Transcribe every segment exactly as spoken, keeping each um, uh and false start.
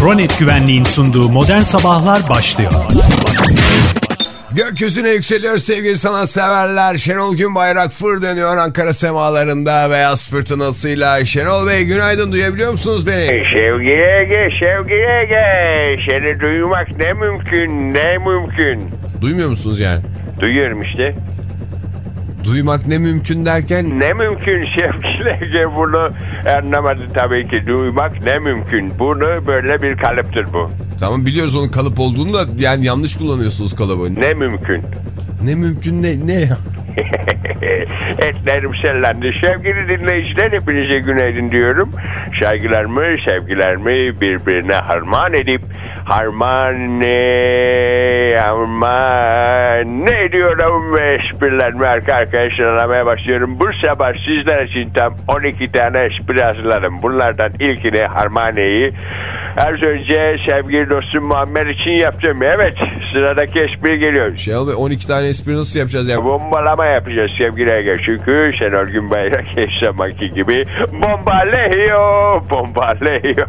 Pronet Güvenliğin sunduğu Modern Sabahlar başlıyor. Gökyüzüne yükseliyor sevgili sanatseverler. Şenol Günbayrak fır dönüyor Ankara semalarında beyaz fırtınasıyla. Şenol Bey günaydın, duyabiliyor musunuz beni? Sevgili Ege, sevgili Ege. Seni duymak ne mümkün, ne mümkün. Duymuyor musunuz yani? Duyuyorum işte. Duymak ne mümkün derken? Ne mümkün sevgili Ege, bunu anlamadı tabii ki. Duymak ne mümkün. Bunu böyle bir kalıptır bu. Tamam, biliyoruz onun kalıp olduğunu da yani yanlış kullanıyorsunuz kalıbı. Ne mümkün. Ne mümkün ne? Ne ya? Etlerim sellendi. Sevgili dinleyiciler, hepinize günaydın diyorum. Saygılarımı, sevgilerimi birbirine harman edip harman ne harman ne ediyorum ve esprilerimi arka arkaya sıralamaya başlıyorum. Bu sabah sizler için tam on iki tane espri hazırladım. Bunlardan ilkini, harmaneyi, az önce sevgili dostum Muammer için yaptım. Evet, sıradaki espri geliyor. Şenol Bey, on iki tane espri nasıl yapacağız ya? Bombalama yapacağız sevgili Ege. Çünkü Şenol Günbayrak her zamanki gibi bombaleyo, bombaleyo.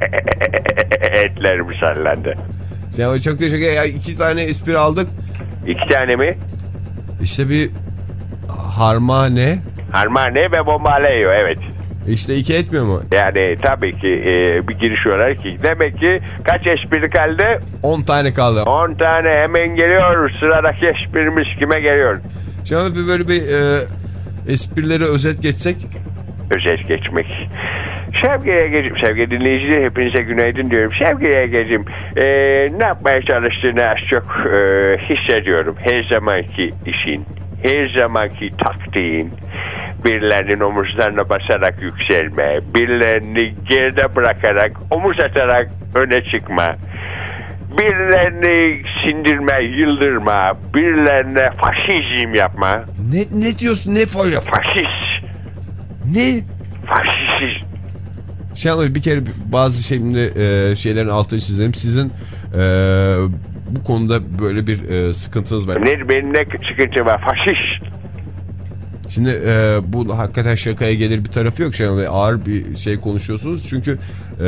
Etlerim sallandı. Şenol Bey çok teşekkür ederim. İki tane espri aldık. İki tane mi? İşte bir harmane. Harmane ve bombaleyo, evet. İşte iki etmiyor mu? Yani tabii ki e, bir giriş olarak ki. Demek ki kaç espri kaldı? on tane kaldı. on tane hemen geliyor. Sıradaki esprimiz kime geliyor? Şenol Bey, böyle bir e, esprileri özet geçsek. Özet geçmek. Sevgili Ege'cim, sevgili dinleyiciler, hepinize günaydın diyorum. Sevgili Ege'cim, e, ne yapmaya çalıştığını az çok e, hissediyorum. Her zamanki işin, her zamanki taktiğin, birilerinin omuzlarına basarak yükselme, birilerini geride bırakarak, omuz atarak öne çıkma, birilerini sindirme, yıldırma, birilerine faşizm yapma. Ne ne diyorsun, ne faşizm? Faşist. Ne? Faşist. Şenol Bey, bir kere bazı şeyimde e, şeylerin altını çizelim. Sizin e, bu konuda böyle bir e, sıkıntınız var. Ne, benim ne sıkıntı var? Faşist. Şimdi e, bu hakikaten şakaya gelir bir tarafı yok Şenol Bey. Ağır bir şey konuşuyorsunuz. Çünkü e,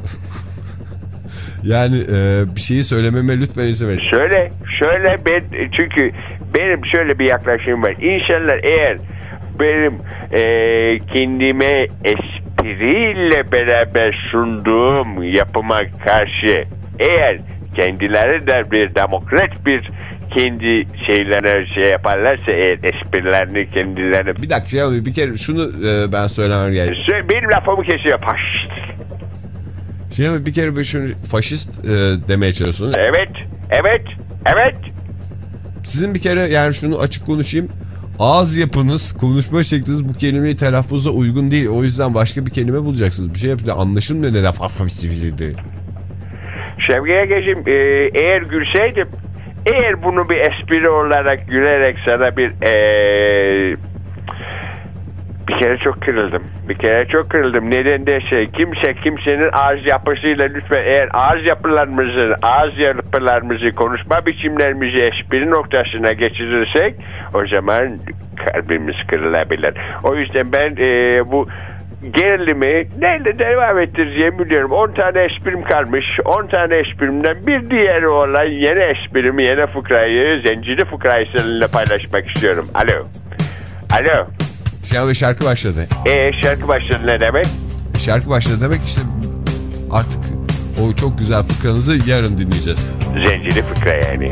yani e, bir şeyi söylememe lütfen izin verin. Şöyle, şöyle ben, çünkü benim şöyle bir yaklaşımım var. İnsanlar eğer benim e, kendime espriyle beraber sunduğum yapıma karşı eğer kendileri de bir demokrat bir kendi şeylerine şey yaparlarsa eğer esprilerini kendilerine... Bir dakika Şenol Bey, bir kere şunu e, ben söylemem gerekiyor. Benim lafımı kesiyor. Faşist. Şenol Bey, bir kere böyle şunu faşist e, demeye çalışıyorsunuz. Evet, evet, evet. Sizin bir kere yani şunu açık konuşayım. Ağız yapınız, konuşma şekliniz bu kelimeyi telaffuza uygun değil. O yüzden başka bir kelime bulacaksınız. Bir şey yapınca anlaşılmıyor neden faşist değil. Sevgili Ege'cim, e, eğer gülseydim, eğer bunu bir espri olarak gülerek sana bir e, bir kere çok kırıldım. Bir kere çok kırıldım. Neden derse kimse kimsenin ağız yapısıyla lütfen eğer ağız yapılarımızı, ağız yapılarımızı, konuşma biçimlerimizi espri noktasına geçirirsek o zaman kalbimiz kırılabilir. O yüzden ben e, bu gerilimi neyle devam ettireceğimi biliyorum. on tane esprim kalmış. on tane esprimden bir diğeri olan yeni esprimi, yeni fıkrayı, zencili fıkrayı seninle paylaşmak istiyorum. Alo. Alo. Şenol Bey, şarkı başladı. Eee şarkı başladı ne demek? Şarkı başladı demek işte artık o çok güzel fıkranızı yarın dinleyeceğiz. Zencili fıkra yani.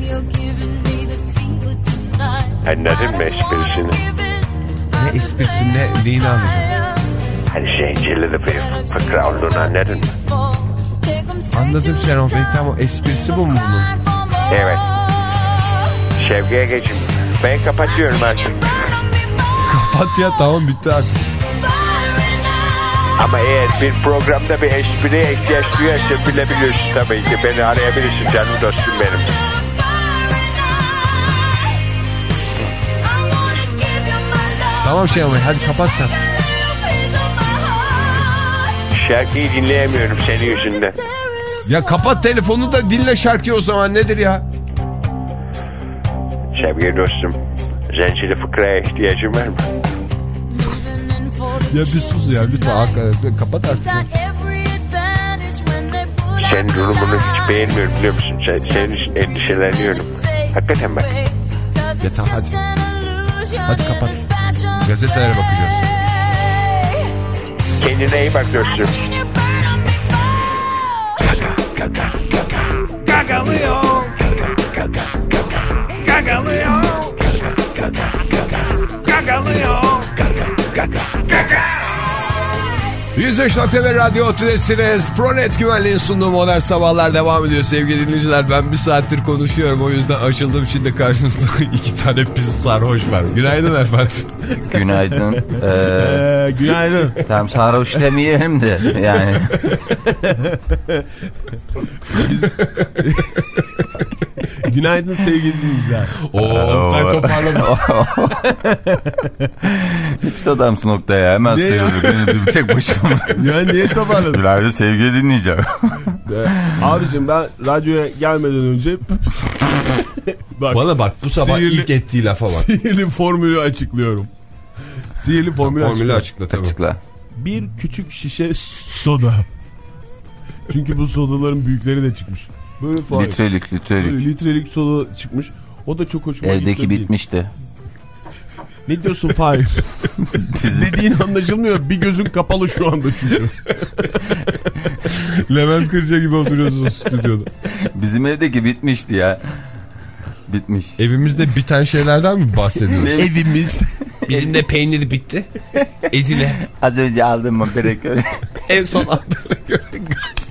Anladın mı esprisini? Ne esprisi, ne neyini anlayacağım? Hani zencili de bir fıkra olduğunu anladın mı? Anladım Şenol Bey, tamam, esprisi bu mu bunun? Evet. Sevgiye geçim. Ben kapatıyorum artık. Kapat ya, tamam, bitti artık. Ama eğer bir programda bir espriye ihtiyaç duyarsa bilebiliyorsun tabii ki. Beni arayabilirsin canım dostum benim. Tamam Şenol Bey, hadi kapat sen. Şarkıyı dinleyemiyorum senin yüzünden. Ya kapat telefonu da dinle şarkıyı o zaman, nedir ya? Sevgili dostum, zencili fıkraya ihtiyacın var mı? Ya bir sus ya lütfen, hakikaten kapat artık. senin durumunu hiç beğenmiyorum biliyor musun? Sen, senin için endişeleniyorum. Hakikaten bak. Yeter hadi. Hadi kapat. Gazetelere bakacağız. Kendine iyi bak dostum. Gagalıyor. Gagalıyor. Gagalıyor. yüz üç nokta bir Radyo Otülesi'niz. Pronet Güvenliğin sunduğu Modern Sabahlar devam ediyor sevgili dinleyiciler. Ben bir saattir konuşuyorum, o yüzden açıldım. Şimdi karşınızda iki tane pis sarhoş var. Günaydın efendim. Günaydın. Ee, ee, günaydın. Tam sarhoş demeyelim de yani. Günaydın sevgili dinleyiciler. Ooo ben toparladım. Hepsi adamsın noktaya. Hemen sayılır. Beni bir tek başıma. Ya niye toparladın? Günaydın sevgili dinleyeceğim. Abicim ben radyoya gelmeden önce bak, bana bak bu sabah sihirli, ilk ettiği lafa bak. Sihirli formülü açıklıyorum. Sihirli formülü, formülü açıkla. açıkla. Açıkla. Bir küçük şişe soda. Çünkü bu sodaların büyükleri de çıkmış. Böyle falan. Litrelik litrelik. Böyle litrelik soda çıkmış. O da çok hoşuma gitti. Evdeki bitmişti. Ne diyorsun Fahir? Dediğin anlaşılmıyor. Bir gözün kapalı şu anda çünkü. Levent Kırca gibi oturuyorsunuz stüdyoda. Bizim evdeki bitmişti ya. Bitmiş. Evimizde biten şeylerden mi bahsediyoruz? Evimiz. Bizim de peynir bitti. Ezine. Az önce aldığım mı Berekör? En son aldığına göre gaz.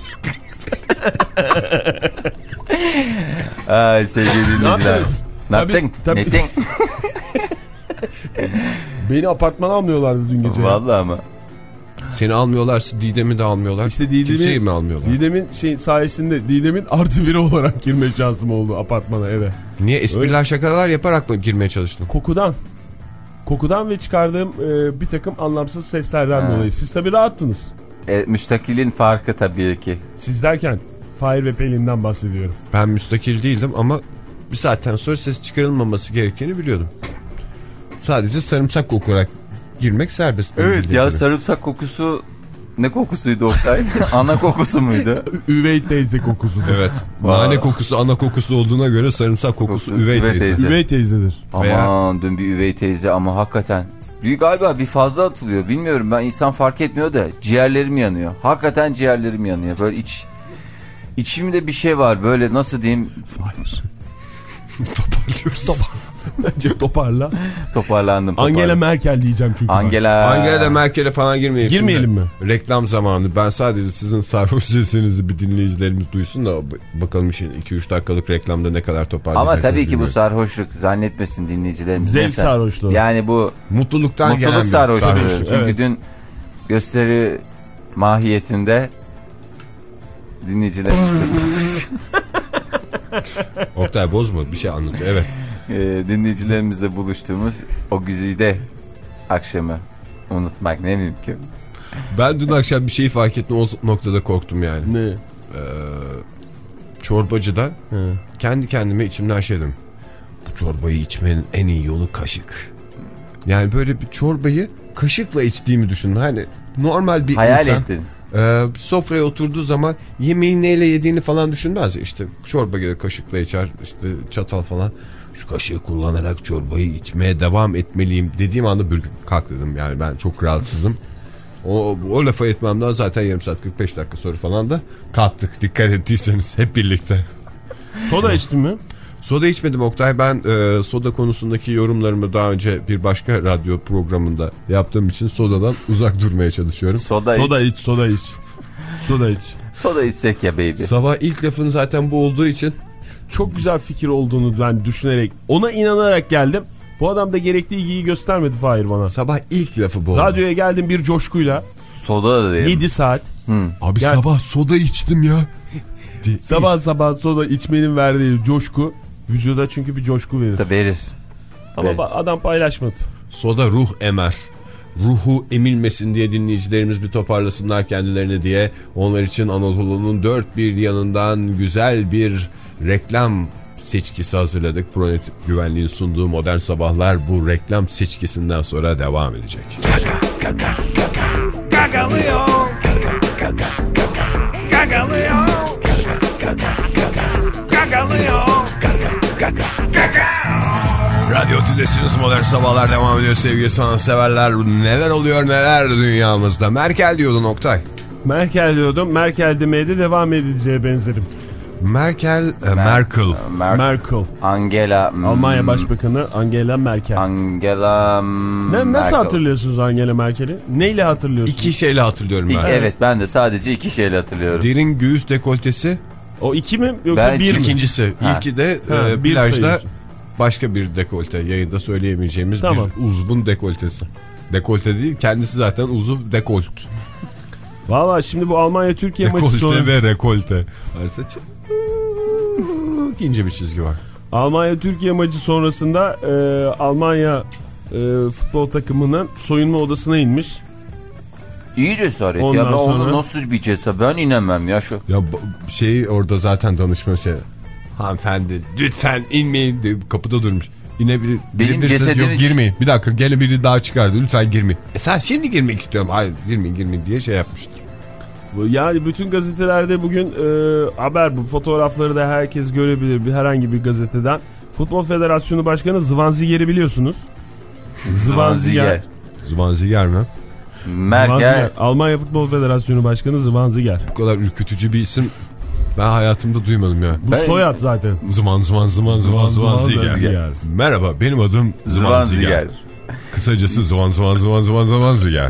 Ay sevgili dinleyiciler. Ne yaptın? Ne yaptın? Beni apartmana almıyorlardı dün gece. Vallahi ama. Seni almıyorlarsa Didem'i de almıyorlar. İşte Didem'i, kimseyi mi almıyorlar? Didem'in şey sayesinde Didem'in artı biri olarak girme şansım oldu apartmana, eve. Niye? Espriler öyle, şakalar yaparak mı girmeye çalıştın? Kokudan. Kokudan ve çıkardığım e, bir takım anlamsız seslerden ha. dolayı. Siz tabii rahattınız. E, müstakilin farkı tabii ki. Siz derken Fahir ve Pelin'den bahsediyorum. Ben müstakil değildim ama bir saatten sonra ses çıkarılmaması gerektiğini biliyordum. Sadece sarımsak kokarak girmek serbest. Evet ya, sarımsak kokusu ne kokusuydu Oktay? Ana kokusu muydu? Üvey teyze kokusu. Evet. Nane kokusu ana kokusu olduğuna göre sarımsak kokusu Kokusu, üvey, üvey teyze. teyze. Üvey teyzedir. Aman Veya... dün bir üvey teyze ama hakikaten. Bir, galiba bir fazla atılıyor. Bilmiyorum, ben insan fark etmiyor da ciğerlerim yanıyor. Hakikaten ciğerlerim yanıyor. Böyle iç içimde bir şey var. Böyle nasıl diyeyim? Hayır. Toparlıyoruz. Topar. Bence toparla. Toparlandım. Toparlandım. Angela Merkel diyeceğim çünkü. Angela. Angela Merkel'e falan girmeyelim. Girmeyelim mi? Reklam zamanı. Ben sadece sizin sarhoş sesinizi bir dinleyicilerimiz duysun da bakalım işin iki üç dakikalık reklamda ne kadar toparlayacaksınız. Ama tabii ki bilmiyorum. Bu sarhoşluk zannetmesin dinleyicilerimiz. Zevk sarhoşluğu. Yani bu mutluluktan mutluluk gelen sarhoşluğu. sarhoşluk. Çünkü evet. Dün gösteri mahiyetinde dinleyicilerimiz Oktay bozma, bir şey anlatıyor. Evet. e, dinleyicilerimizle buluştuğumuz o güzide akşamı unutmak ne mümkün. Ben dün akşam bir şeyi fark ettim, o noktada korktum yani. Ne? Ee, çorbacıdan He. kendi kendime içimden şey dedim. Bu çorbayı içmenin en iyi yolu kaşık. Yani böyle bir çorbayı kaşıkla içtiğimi düşündüm. Hani normal bir hayal insan. ettin. Ee, sofraya oturduğu zaman yemeği neyle yediğini falan düşünmez ya. İşte çorba gelir kaşıkla içer, işte çatal falan. Şu kaşığı kullanarak çorbayı içmeye devam etmeliyim dediğim anda bürküp kalk dedim. Yani ben çok rahatsızım. O, o lafa etmemden zaten yarım saat kırk beş dakika sonra falan da kalktık. Dikkat ettiyseniz hep birlikte. Soda içtin mi? Soda içmedim Oktay. Ben e, soda konusundaki yorumlarımı daha önce bir başka radyo programında yaptığım için sodadan uzak durmaya çalışıyorum. Soda, soda iç. iç, soda iç. Soda iç. Soda içsek ya baby. Sabah ilk lafın zaten bu olduğu için. Çok güzel fikir olduğunu ben düşünerek, ona inanarak geldim. Bu adam da gerekli ilgiyi göstermedi Fahir bana. Sabah ilk lafı bu oldu. Radyoya geldim bir coşkuyla. Soda da değil. yedi saat. Hı. Abi Gel. sabah soda içtim ya. De, sabah sabah soda içmenin verdiği coşku. Vücuda çünkü bir coşku verir. Da verir. Ama verir. adam paylaşmadı. Soda ruh emer. Ruhu emilmesin diye dinleyicilerimiz bir toparlasınlar kendilerini diye. Onlar için Anadolu'nun dört bir yanından güzel bir reklam seçkisi hazırladık. Pronet Güvenliğin sunduğu Modern Sabahlar bu reklam seçkisinden sonra devam edecek. Gaga, gaga, gaga. Gagalıyor. Gaga, gaga. Gagalıyor. Radyo'dasınız, Modern Sabahlar devam ediyor sevgili sanatseverler. Neler oluyor neler dünyamızda. Merkel diyordun Oktay. Merkel diyordum. Merkel demeye de devam edeceğe benzerim. Merkel, e, Mer Merkel. Mer Merkel. Angela. Hmm, Almanya Başbakanı Angela Merkel. Angela hmm, ne, Nasıl Merkel. hatırlıyorsunuz Angela Merkel'i? Neyle hatırlıyorsunuz? İki şeyle hatırlıyorum ben. Evet, ben de sadece iki şeyle hatırlıyorum. Derin göğüs dekoltesi. O iki mi yoksa Ben bir mi? İkincisi. Ha. İlki de Ha, e, bir plajda sayıyorsun. başka bir dekolte. Yayında söyleyemeyeceğimiz Tamam. bir uzvun dekoltesi. Dekolte değil, kendisi zaten uzuv dekolt. Valla şimdi bu Almanya-Türkiye maçı Dekolte sonra... ve rekolte. Varsa ince bir çizgi var. Almanya-Türkiye maçı sonrasında e, Almanya e, futbol takımının soyunma odasına inmiş. İyi cesaret Ondan ya. Ben sonra... onu nasıl bir cesaret? Ben inemem ya şu. Ya şey orada zaten danışma şey. Hanımefendi lütfen inmeyin diye kapıda durmuş. İnebilir. Benim cesedimi... cesedimi... Yok girmeyin. Bir dakika gene biri daha çıkardı. Lütfen girmeyin. E sen şimdi girmek istiyorum. Hayır girmeyin girmeyin diye şey yapmıştır. Yani bütün gazetelerde bugün e, haber bu fotoğrafları da herkes görebilir bir herhangi bir gazeteden. Futbol Federasyonu Başkanı Zvanziger'i biliyorsunuz. Zvanziger. Zvanziger mi? Merkel. Almanya Futbol Federasyonu Başkanı Zvanziger. Bu kadar ürkütücü bir isim ben hayatımda duymadım ya. Bu Ben... soyad zaten. Zvan zvan zvan zvan Zvanziger. Merhaba benim adım Zvanziger. Kısacası Zvan zvan zvan zvan Zvanziger.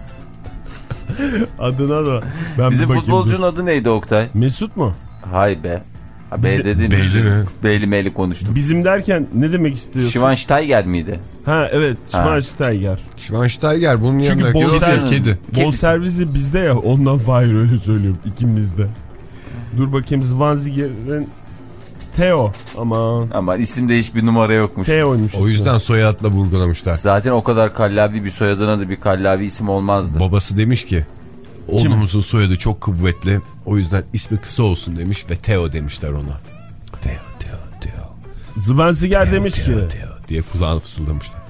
Adına da ben Bizim futbolcunun adı neydi Oktay? Mesut mu? Hay be. Ha, B Bizim... dedim. Beyli mi? Beyli meyli konuştum. Bizim derken ne demek istiyorsun? Schweinsteiger miydi? Ha evet Schweinsteiger. Schweinsteiger bunun Çünkü yanında bol kedi. kedi. Bol servisi bizde ya ondan Fahir öyle söylüyorum ikimizde. Dur bakayım Zvanziger'in Theo ama Ama isimde hiçbir numara yokmuş. Theo'ymuş. O yüzden soyadla vurgulamışlar. Zaten o kadar kallavi bir soyadına da bir kallavi isim olmazdı. Babası demiş ki oğlumuzun soyadı çok kuvvetli. O yüzden ismi kısa olsun demiş ve Theo demişler ona. Theo, Theo, Theo. Zvanziger Theo, demiş Theo, ki Theo diye kulağını fısıldamışlar.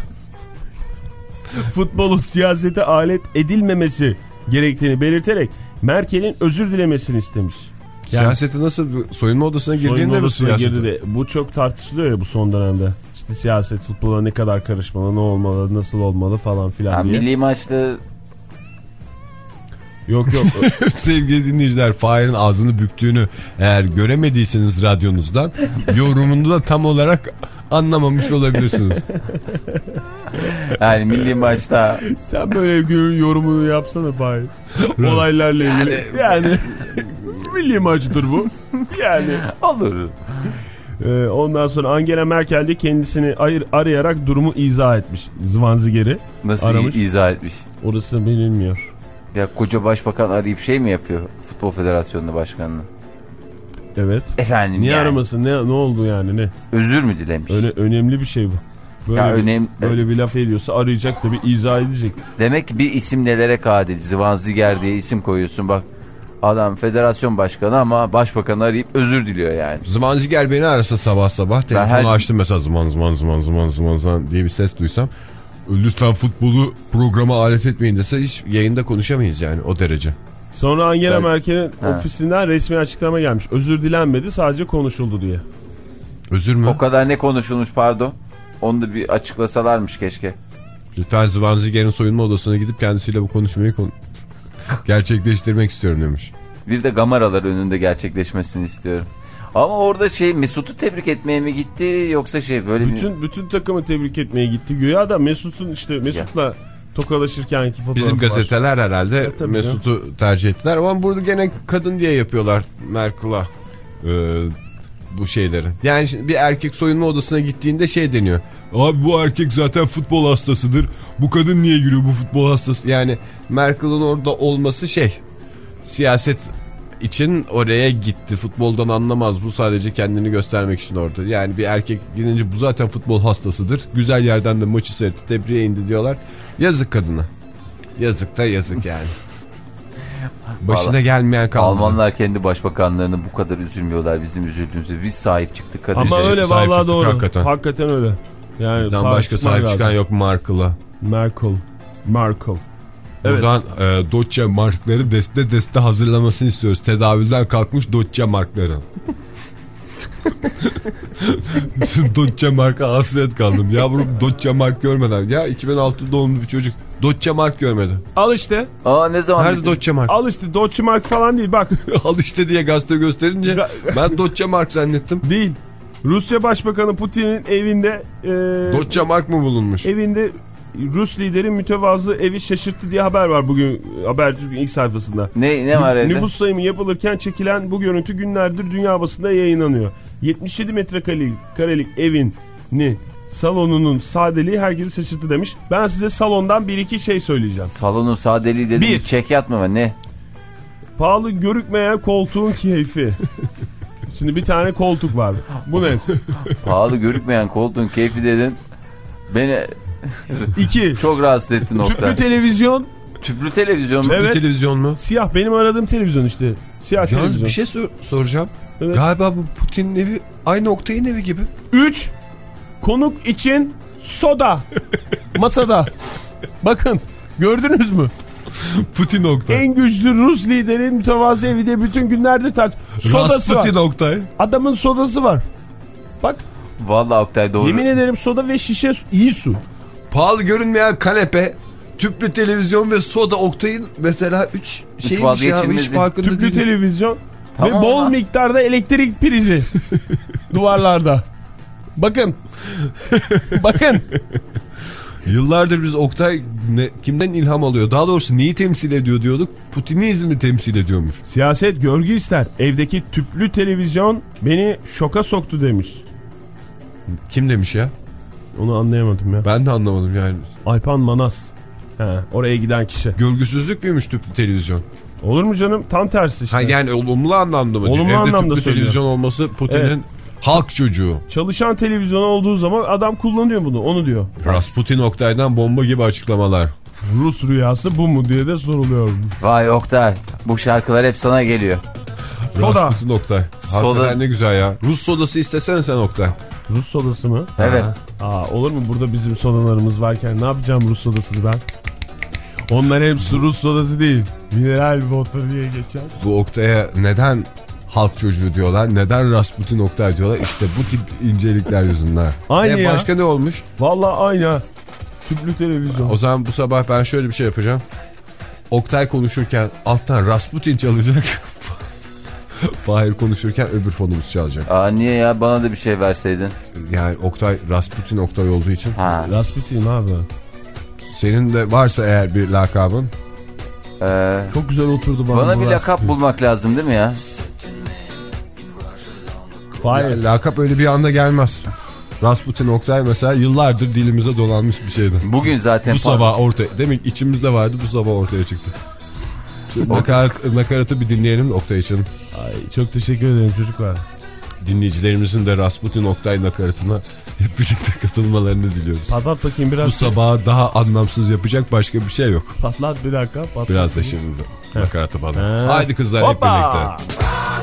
futbolun siyasete alet edilmemesi gerektiğini belirterek Merkel'in özür dilemesini istemiş. Yani, siyasete nasıl soyunma odasına girdiğinde mi siyasete? de, bu çok tartışılıyor ya bu son dönemde. İşte siyaset futbola ne kadar karışmalı, ne olmalı, nasıl olmalı falan filan Ha, diye. milli maçlı Yok yok. Sevgili dinleyiciler, Fahir'in ağzını büktüğünü eğer göremediyseniz radyonuzdan yorumunu da tam olarak anlamamış olabilirsiniz. yani milli maçta Sen böyle günün yorumunu yapsana Fahir. Olaylarla ilgili. Yani, yani milli maçıdır bu. Yani. olur. Ee, ondan sonra Angela Merkel de kendisini ayır, arayarak durumu izah etmiş. Zvanziger'i Nasıl aramış. izah etmiş? Orası bilinmiyor. Ya koca başbakan arayıp şey mi yapıyor? Futbol Federasyonu Başkanı'nı. Evet. Efendim Niye yani. aramasın? Ne, ne oldu yani? Ne? Özür mü dilemiş? Öne, önemli bir şey bu. Böyle, Ya bir, önem, böyle bir laf ediyorsa arayacak da bir izah edecek. Demek ki bir isim nelere kadir. Zvanziger diye isim koyuyorsun bak. Adam federasyon başkanı ama başbakanı arayıp özür diliyor yani. Zvanziger beni arasa sabah sabah telefonu her... açtım mesela zman zman zman zman zman zman diye bir ses duysam. Lütfen futbolu programa alet etmeyin dese hiç yayında konuşamayız yani o derece. Sonra Angela Sadece... Merkel'in ha. ofisinden resmi açıklama gelmiş. Özür dilenmedi, sadece konuşuldu diye. Özür mü? O kadar ne konuşulmuş pardon. Onu da bir açıklasalarmış keşke. Lütfen Zvanziger'in soyunma odasına gidip kendisiyle bu konuşmayı konu gerçekleştirmek istiyorum demiş. Bir de gamaralar önünde gerçekleşmesini istiyorum. Ama orada şey Mesut'u tebrik etmeye mi gitti yoksa şey böyle bütün bir... bütün takımı tebrik etmeye gitti. Güya da Mesut'un işte Mesut'la ya. tokalaşırkenki fotoğrafı Bizim gazeteler var. herhalde ya, Mesut'u tercih ettiler ama burada gene kadın diye yapıyorlar Merkel'a e, bu şeyleri. Yani bir erkek soyunma odasına gittiğinde şey deniyor. Abi bu erkek zaten futbol hastasıdır. Bu kadın niye giriyor bu futbol hastası? Yani Merkel'in orada olması şey siyaset için oraya gitti. Futboldan anlamaz. Bu sadece kendini göstermek için orada. Yani bir erkek gidince bu zaten futbol hastasıdır. Güzel yerden de maçı seyretti. Tebriğe indi diyorlar. Yazık kadına. Yazık da yazık yani. Başına Vallahi, gelmeyen kalmadı. Almanlar kendi başbakanlarını bu kadar üzülmüyorlar bizim üzüldüğümüzde. Biz sahip çıktık. Kadın Ama şey. öyle vallahi doğru. Hakikaten. hakikaten öyle. Yani bizden başka sahip lazım. Çıkan yok Merkel'a. Merkel. Merkel. Buradan evet. e, Deutsche Mark'ları deste deste hazırlamasını istiyoruz. Tedavülden kalkmış Deutsche Mark'ları. Dodge marka hasret kaldım. Yavrum Dodge mark görmeden. Ya iki bin altı doğumlu bir çocuk Dodge mark görmedi. Al işte. Aa ne zaman? Nerede Dodge mark? Al işte Dodge mark falan değil bak. Al işte diye gazete gösterince ben Dodge mark zannettim. Değil. Rusya Başbakanı Putin'in evinde e, Dodge mark mı bulunmuş? Evinde Rus lideri mütevazı evi şaşırttı diye haber var bugün Habertürk'ün ilk sayfasında. Ne ne var evde? Nüfus sayımı yapılırken çekilen bu görüntü günlerdir dünya basında yayınlanıyor. yetmiş yedi metrekarelik karelik evin ni salonunun sadeliği herkesi şaşırttı demiş. Ben size salondan bir iki şey söyleyeceğim. Salonun sadeliği dedim. Bir. Çek yatma mı ne? Pahalı görükmeyen koltuğun keyfi. Şimdi bir tane koltuk var. Bu net. Pahalı görükmeyen koltuğun keyfi dedin. Beni İki. çok rahatsız etti nokta. Tüplü televizyon. Tüplü televizyon mu? Evet. Bir televizyon mu? Siyah. Benim aradığım televizyon işte. Siyah Yalnız televizyon. bir şey sor soracağım. Evet. Galiba bu Putin'in evi aynı Oktay'ın evi gibi. Üç. Konuk için soda. Masada. Bakın. Gördünüz mü? Putin Oktay. En güçlü Rus liderin mütevazı evi de bütün günlerdir tart. Sodası Rasputin var. Oktay. Adamın sodası var. Bak. Vallahi Oktay doğru. Yemin ederim soda ve şişe su, iyi su. Pahalı görünmeyen kanepe, tüplü televizyon ve soda Oktay'ın mesela üç şeymiş ya. Hiç farkında Tüplü değilim. televizyon tamam ve bol ama. miktarda elektrik prizi duvarlarda. Bakın. Bakın. Yıllardır biz Oktay ne, kimden ilham alıyor? Daha doğrusu neyi temsil ediyor diyorduk? Putinizmi temsil ediyormuş. Siyaset görgü ister. Evdeki tüplü televizyon beni şoka soktu demiş. Kim demiş ya? Onu anlayamadım ya. Ben de anlamadım yani. Alpan Manas. He, oraya giden kişi. Görgüsüzlük müymüş tüplü televizyon? Olur mu canım? Tam tersi işte. Ha yani olumlu anlamda mı? Olumlu Evde anlamda tüplü söylüyor. televizyon olması Putin'in Evet. halk çocuğu. Çalışan televizyon olduğu zaman adam kullanıyor bunu. Onu diyor. Rasputin Oktay'dan bomba gibi açıklamalar. Rus rüyası bu mu diye de soruluyor. Vay Oktay. Bu şarkılar hep sana geliyor. Soda. Rasputin Oktay. Soda. Hakikaten ne güzel ya. Rus sodası istesene sen Oktay. Rus sodası mı? Evet. Aa, olur mu? Burada bizim sodalarımız varken ne yapacağım Rus sodasını ben? Onlar hem Rus sodası değil. Mineral water diye geçer. Bu Oktay'a neden halk çocuğu diyorlar? Neden Rasputin Oktay diyorlar? İşte bu tip incelikler yüzünden. Aynı e, ya. Başka ne olmuş? Vallahi aynı. Tüplü televizyon. O zaman bu sabah ben şöyle bir şey yapacağım. Oktay konuşurken alttan Rasputin çalacak. Fahir konuşurken öbür fonumuz çalacak. Aa niye ya? Bana da bir şey verseydin. Yani Oktay Rasputin Oktay olduğu için. Ha. Rasputin abi. Senin de varsa eğer bir lakabın. Ee, Çok güzel oturdu bana. bana bu bir lakap Rasputin. bulmak lazım değil mi ya? Hayır. La, lakap öyle bir anda gelmez. Rasputin Oktay mesela yıllardır dilimize dolanmış bir şeydi. Bugün zaten. Bu sabah ortaya. Demek içimizde vardı, bu sabah ortaya çıktı. Şu nakarat, nakaratı bir dinleyelim Oktay için. Ay, çok teşekkür ederim çocuklar. Dinleyicilerimizin de Rasputin Oktay nakaratına hep birlikte katılmalarını diliyoruz. Patlat bakayım biraz. Bu sabahı daha anlamsız yapacak başka bir şey yok. Patlat bir dakika. Patlat. Biraz da şimdi nakaratı bana. He. Haydi kızlar Hoppa. hep birlikte.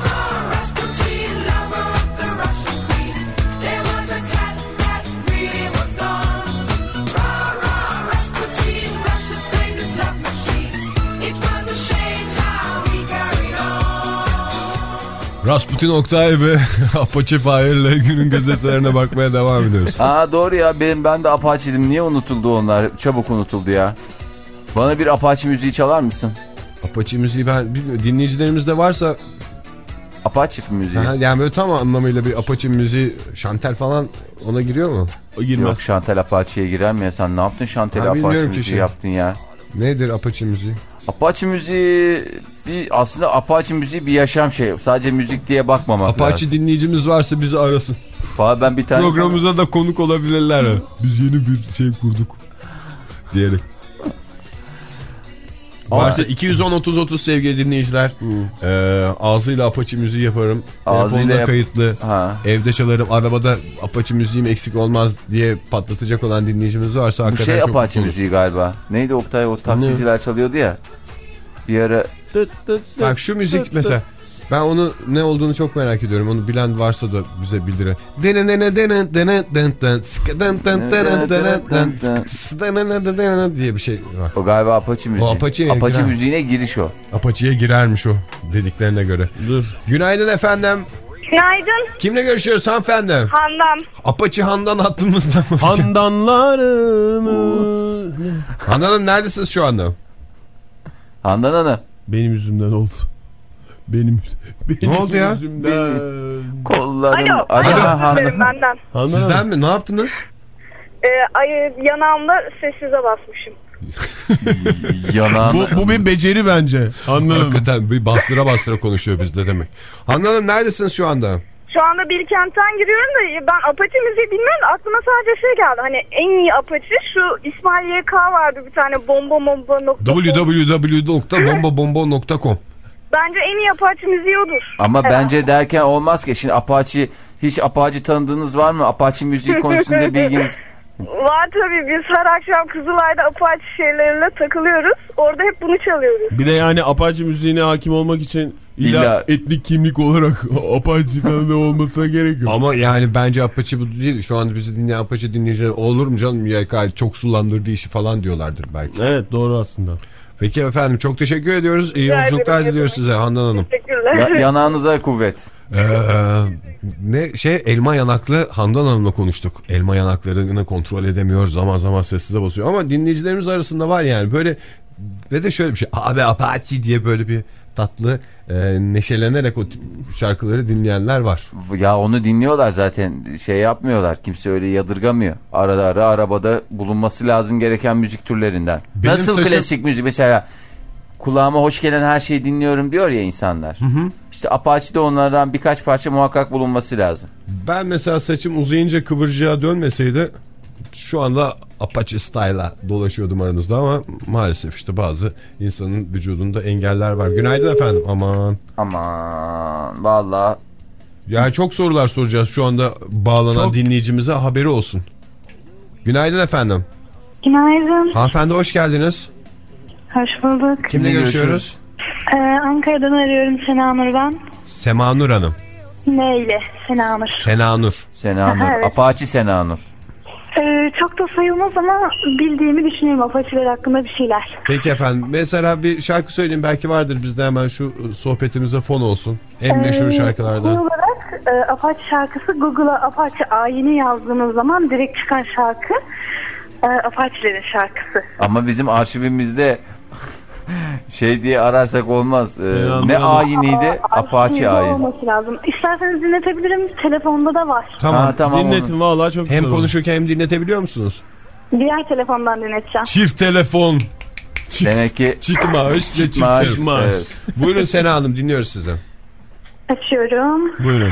Rasputin Oktay ve Apache Fahir'le günün gazetelerine bakmaya devam ediyoruz. Aa doğru ya, benim ben de Apache'dim. Niye unutuldu onlar? Çabuk unutuldu ya. Bana bir Apache müziği çalar mısın? Apache müziği ben bilmiyorum. Dinleyicilerimizde varsa Apache müziği. ha, yani böyle tam anlamıyla bir Apache müziği, Şantel falan ona giriyor mu? O girmez. Yok, Şantel Apache'ye girer mi ya? Sen ne yaptın Şantel Ha, Apache bilmiyorum ki müziği şey. yaptın ya? Nedir Apache müziği? Apache müziği bir, aslında Apache müziği bir yaşam şey. Sadece müzik diye bakmamak Apache lazım. dinleyicimiz varsa bizi arasın. Falan ben bir tane Programımıza da konuk olabilirler. Ha. Biz yeni bir şey kurduk diyerek. Varsa iki yüz on otuz otuz sevgili dinleyiciler. Hmm. Ee, ağzıyla Apache müziği yaparım. Ağzıyla Telefonda yap- kayıtlı. Ha. Evde çalarım. Arabada Apache müziğim eksik olmaz diye patlatacak olan dinleyicimiz varsa Bu hakikaten şey çok Apache mutlu müziği galiba. Neydi Oktay, o taksiciler çalıyordu ya. Bir ara Tıt tıt tıt Bak şu müzik tıt mesela. Ben onu ne olduğunu çok merak ediyorum. Onu bilen varsa da bize bildirin. diye bir şey var. o galiba Apache müziği. O Apache'ye Apache girer. müziğine giriş o. Apache'ye girermiş o dediklerine göre. Dur. Günaydın efendim. Günaydın. Kimle görüşüyoruz hanımefendi? Handan. Apache Handan hattımızda mı? Handanlarımı. Handan Hanım neredesiniz şu anda? Handan Hanım. Benim yüzümden oldu. Benim, benim Ne oldu ya? yüzümden. Kollarım. Alo. Alo, Alo. Handan. Benim benden. Handan Sizden Hanım. mi? Ne yaptınız? Ee, ay, yanağımda sessize basmışım. Yanağını. Bu, bu bir beceri bence. Handan Hanım. Hakikaten bir bastıra bastıra konuşuyor bizde demek. Handan Hanım neredesiniz şu anda? Şu anda Bilkent'ten giriyorum da ben Apache müziği bilmiyorum da aklıma sadece şey geldi. Hani en iyi Apache şu İsmail Y K vardı bir tane bomba bomba nokta com. w w w nokta bomba bomba nokta com Bence en iyi Apache müziği odur. Ama Evet. bence derken olmaz ki. Şimdi Apache, hiç Apache tanıdığınız var mı? Apache müziği konusunda bilginiz... Var tabii, biz her akşam Kızılay'da Apache şeylerine takılıyoruz. Orada hep bunu çalıyoruz. Bir de yani Apache müziğine hakim olmak için illa, İlla- etnik kimlik olarak Apache falan da olmasına gerek yok. Ama yani bence Apache bu değil. Şu anda bizi dinleyen Apache dinleyiciler olur mu canım? Y K çok sulandırdığı işi falan diyorlardır belki. Evet, doğru aslında. Peki efendim, çok teşekkür ediyoruz. İyi Rica yolculuklar ederim. diliyoruz size Handan Hanım. Teşekkürler. Ya, yanağınıza kuvvet. Ee, ne şey elma yanaklı Handan Hanım'la konuştuk. Elma yanaklarını kontrol edemiyor, zaman zaman sessize basıyor. Ama dinleyicilerimiz arasında var yani böyle, ve de şöyle bir şey. Abi Apache diye böyle bir tatlı e, neşelenerek o tip şarkıları dinleyenler var. Ya onu dinliyorlar zaten, şey yapmıyorlar. Kimse öyle yadırgamıyor. Arada ara arabada bulunması lazım gereken müzik türlerinden. Benim Nasıl saçım... klasik müzik mesela, kulağıma hoş gelen her şeyi dinliyorum diyor ya insanlar. Hı hı. İşte Apache'de onlardan birkaç parça muhakkak bulunması lazım. Ben mesela saçım uzayınca kıvırcığa dönmeseydi şu anda Apache style'a dolaşıyordum aranızda, ama maalesef işte bazı insanın vücudunda engeller var. Günaydın efendim. Aman. Aman vallahi. Yani çok sorular soracağız şu anda bağlanan Çok... dinleyicimize, haberi olsun. Günaydın efendim. Günaydın. Hanımefendi hoş geldiniz. Hoş bulduk. Kimle görüşüyoruz? Ee, Ankara'dan arıyorum, Senanur ben. Semanur Hanım. Ne ile? Senanur. Senanur. Senanur. Evet. Apache Senanur. Ee, çok da sayılmaz ama bildiğimi düşünüyorum Apache'ler hakkında bir şeyler. Peki efendim, mesela bir şarkı söyleyeyim, belki vardır bizde, hemen şu sohbetimize fon olsun. En meşhur şarkılardan. Ee, olarak e, Apache şarkısı Google'a Apache ayini yazdığınız zaman direkt çıkan şarkı e, Apache'lerin şarkısı. Ama bizim arşivimizde şey diye ararsak olmaz. Ee, Selam ne Hanım. ayiniydi? Aa, Apache ayin. olması lazım. İsterseniz dinletebilirim. Telefonda da var. Tamam. Ha, tamam. Dinletin vallahi çok güzel Hem oldu. konuşurken hem dinletebiliyor musunuz? Diğer telefondan dinleteceğim. Çift telefon. Demek ki Çift maaş. Çift maaş. çift maaş. Evet. Buyurun Sena Hanım, dinliyoruz sizi. Açıyorum. Buyurun.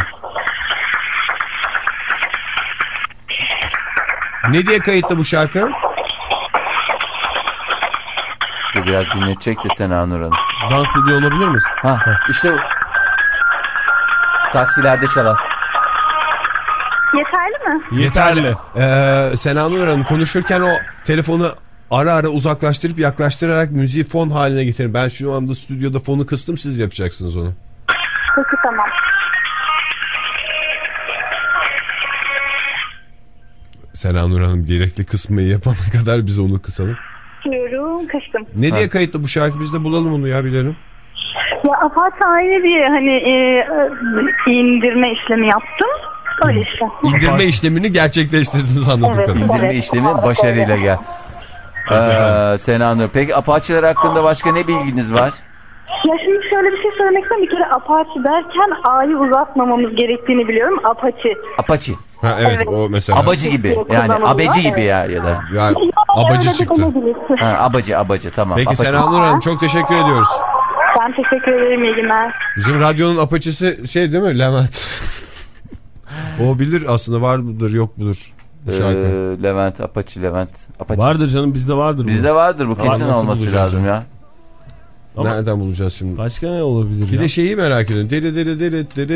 Ne diye kayıtta bu şarkı? Bu biraz dinletecek de Senanur Hanım. Dans ediyor olabilir miyiz? Ha, işte bu. Taksilerde çalan. Yeterli mi? Yeterli. Ee, Sena Nur Hanım, konuşurken o telefonu ara ara uzaklaştırıp yaklaştırarak müziği fon haline getirin. Ben şu anda stüdyoda fonu kıstım, siz yapacaksınız onu. Peki, tamam. Sena Nur Hanım gerekli kısmayı yapana kadar biz onu kısalım. Diyorum, kıştım. Ne diye kayıtlı bu şarkı, biz de bulalım onu ya, bilelim. Ya Apache aile bir hani e, indirme işlemi yaptım. Öyle işte. İndirme işlemini gerçekleştirdiniz anladığım Evet. kadarıyla. İndirme Evet. işlemi başarıyla gel. Ee, Senanur. Peki Apache'ler hakkında başka ne bilginiz var? Ya şimdi şöyle bir şey söylemek istiyorum. Bir kere Apache derken A'yı uzatmamamız gerektiğini biliyorum. Apache. Apache. Ha, evet, Evet. o mesela. Abacı gibi. Yani abeci gibi ya ya da. Ya, Ya, abacı öyle çıktı. denebilirsin. Ha, abacı abacı tamam. Peki Apache. Sena Nur Hanım, çok teşekkür ediyoruz. Ben teşekkür ederim, iyi günler. Bizim radyonun apaçısı şey değil mi, Levent? O bilir aslında, var mıdır yok mudur bu şarkı. Ee, Levent Apache Levent Apache. Vardır canım, bizde vardır. Bizde bu. vardır bu, kesin Nasıl olması bulacağız lazım ya. Ama- Nereden bulacağız şimdi? Başka ne olabilir Bir ya? de şeyi merak ediyorum. Deli deli deli deli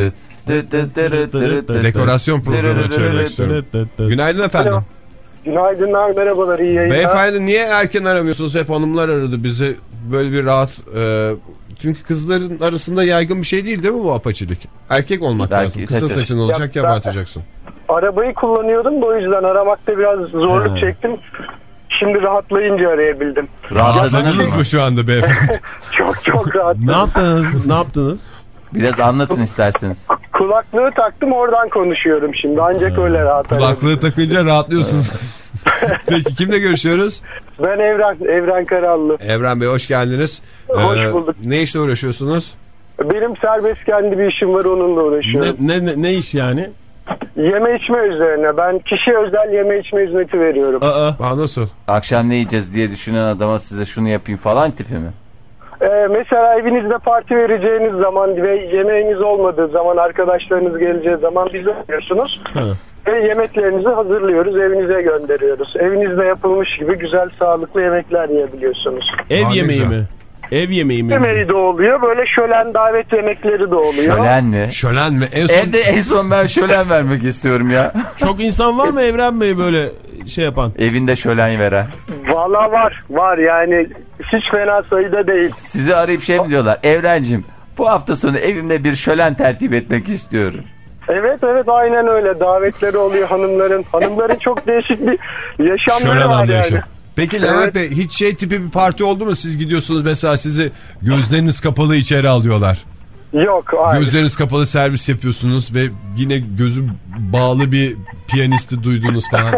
deli. Dekorasyon programı söylemek istiyorum. Günaydın efendim. Alo. Günaydınlar, merhabalar, iyi yayınlar. Beyefendi, niye erken aramıyorsunuz? Hep hanımlar aradı bizi. Böyle bir rahat. E, çünkü kızların arasında yaygın bir şey değil değil mi bu apaçilik? Erkek olmak Belki, lazım. Kısa evet. saçın olacak ya, Ya, abartacaksın. Arabayı kullanıyordum da o yüzden aramakta biraz zorluk Ha. çektim. Şimdi rahatlayınca arayabildim. Rahatladınız mı şu anda beyefendi? Çok çok rahat. Ne yaptınız? Ne yaptınız? Biraz anlatın isterseniz. Kulaklığı taktım, oradan konuşuyorum şimdi. Ancak öyle rahat. Kulaklığı takınca rahatlıyorsunuz. Peki kimle görüşüyoruz? Ben Evren, Evren Karallı. Evren Bey hoş geldiniz. Hoş Ee, bulduk. Ne işle uğraşıyorsunuz? Benim serbest kendi bir işim var, onunla uğraşıyorum. Ne, ne, ne iş yani? Yeme içme üzerine. Ben kişi özel yeme içme hizmeti veriyorum. Aa. Aa, nasıl? Akşam ne yiyeceğiz diye düşünen adama size şunu yapayım falan tipi mi? Ee, mesela evinizde parti vereceğiniz zaman ve yemeğiniz olmadığı zaman, arkadaşlarınız geleceği zaman bizi arıyorsunuz. Hı. Ve yemeklerinizi hazırlıyoruz, evinize gönderiyoruz. Evinizde yapılmış gibi güzel, sağlıklı yemekler yiyebiliyorsunuz. Ev Aa, yemeği güzel. mi? Ev yemeği mi? Yemeği de oluyor, böyle şölen davet yemekleri de oluyor. Şölen mi? Şölen mi? En son... Evde en son ben şölen vermek istiyorum ya. Çok insan var mı Evren Bey böyle şey yapan? Evinde şölen veren. Valla var, var yani hiç fena sayıda değil. Sizi arayıp şey mi diyorlar? Evrencim, bu hafta sonu evimde bir şölen tertip etmek istiyorum. Evet evet aynen öyle, davetleri oluyor hanımların. Hanımların çok değişik bir yaşamları Şölen var anlayışı. yani. Peki Levent Evet. Bey hiç şey tipi bir parti oldu mu? Siz gidiyorsunuz mesela, sizi gözleriniz kapalı içeri alıyorlar. Yok hayır. Gözleriniz kapalı servis yapıyorsunuz ve yine gözü bağlı bir piyanisti duydunuz falan.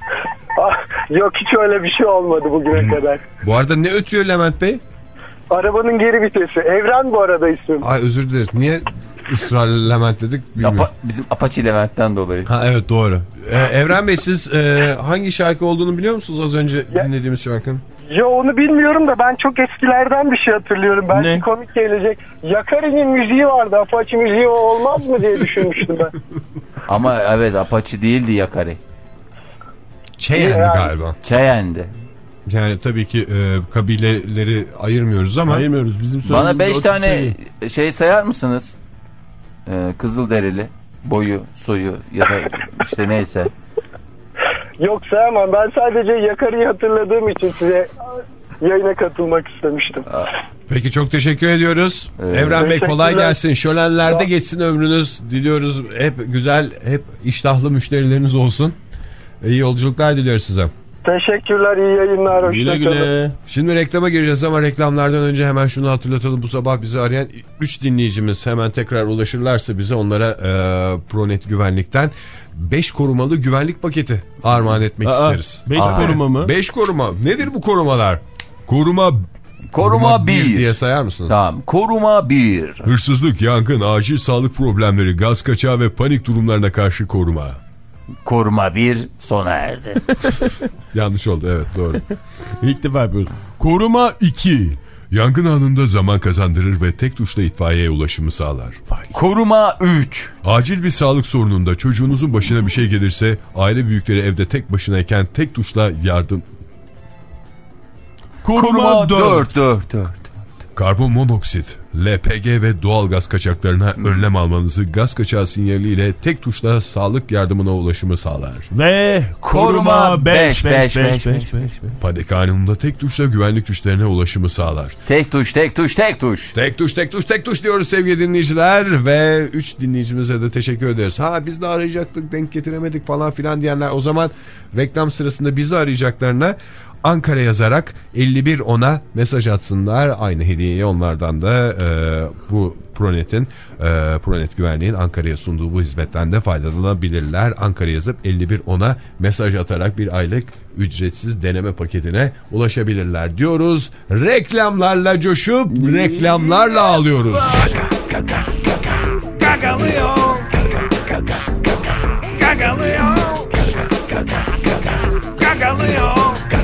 Yok hiç öyle bir şey olmadı bugüne kadar. Bu arada ne ötüyor Levent Bey? Arabanın geri vitesi. Evren bu arada isim. Ay özür dileriz. Niye ısrarla Levent dedik bilmiyorum. Apa, bizim Apache Levent'ten dolayı. Ha evet doğru. Ee, Evren Bey siz e, hangi şarkı olduğunu biliyor musunuz az önce Ya- dinlediğimiz şarkının? Ya onu bilmiyorum da ben çok eskilerden bir şey hatırlıyorum. Belki Ne? komik gelecek. Yakari'nin müziği vardı. Apache müziği o olmaz mı diye düşünmüştüm ben. Ama evet Apache değildi Yakari. Cheyenne'di Yani- galiba. Cheyenne'di. Yani tabii ki e, kabileleri ayırmıyoruz ama. Ayırmıyoruz. Bizim Bana beş o tane şey- şey sayar mısınız? Ee, Kızılderili. Boyu, soyu ya da işte neyse. Yok sayamam. Ben sadece Yakari'yi hatırladığım için size yayına katılmak istemiştim. Peki çok teşekkür ediyoruz. Evet. Evren Bey kolay Teşekkürler. gelsin. Şölenlerde Ya. geçsin ömrünüz. Diliyoruz hep güzel, hep iştahlı müşterileriniz olsun. İyi yolculuklar diliyoruz size. Teşekkürler, iyi yayınlar. Güle Hoşçakalın. güle. Şimdi reklama gireceğiz ama reklamlardan önce hemen şunu hatırlatalım. Bu sabah bizi arayan üç dinleyicimiz hemen tekrar ulaşırlarsa bize onlara e, Pronet Güvenlik'ten beş korumalı güvenlik paketi armağan etmek Aa, isteriz. beş koruma mı? beş koruma. Nedir bu korumalar? Koruma Koruma bir. diye sayar mısınız? Tamam. Koruma bir. Hırsızlık, yangın, acil sağlık problemleri, gaz kaçağı ve panik durumlarına karşı koruma. Koruma bir sona erdi. Yanlış oldu, evet doğru. İlk defa yapıyoruz. Koruma iki. Yangın anında zaman kazandırır ve tek tuşla itfaiyeye ulaşımı sağlar. Koruma üç. Acil bir sağlık sorununda çocuğunuzun başına bir şey gelirse aile büyükleri evde tek başınayken tek tuşla yardım. Koruma dört. dört dört. Karbon monoksit, L P G ve doğal gaz kaçaklarına önlem almanızı gaz kaçağı sinyaliyle tek tuşla sağlık yardımına ulaşımı sağlar. Ve koruma beş beş beş beş beş. Panik anında tek tuşla güvenlik güçlerine ulaşımı sağlar. Tek tuş tek tuş tek tuş. Tek tuş tek tuş tek tuş diyoruz sevgili dinleyiciler ve üç dinleyicimize de teşekkür ediyoruz. Ha biz de arayacaktık, denk getiremedik falan filan diyenler, o zaman reklam sırasında bizi arayacaklarına Ankara yazarak elli bir ona mesaj atsınlar. Aynı hediyeyi onlardan da e, bu Pronet'in e, Pronet Güvenliğin Ankara'ya sunduğu bu hizmetten de faydalanabilirler. Ankara yazıp elli bir ona mesaj atarak bir aylık ücretsiz deneme paketine ulaşabilirler diyoruz. Reklamlarla coşup reklamlarla ağlıyoruz. Gagalıyor. Gagalıyor. Gagalıyor.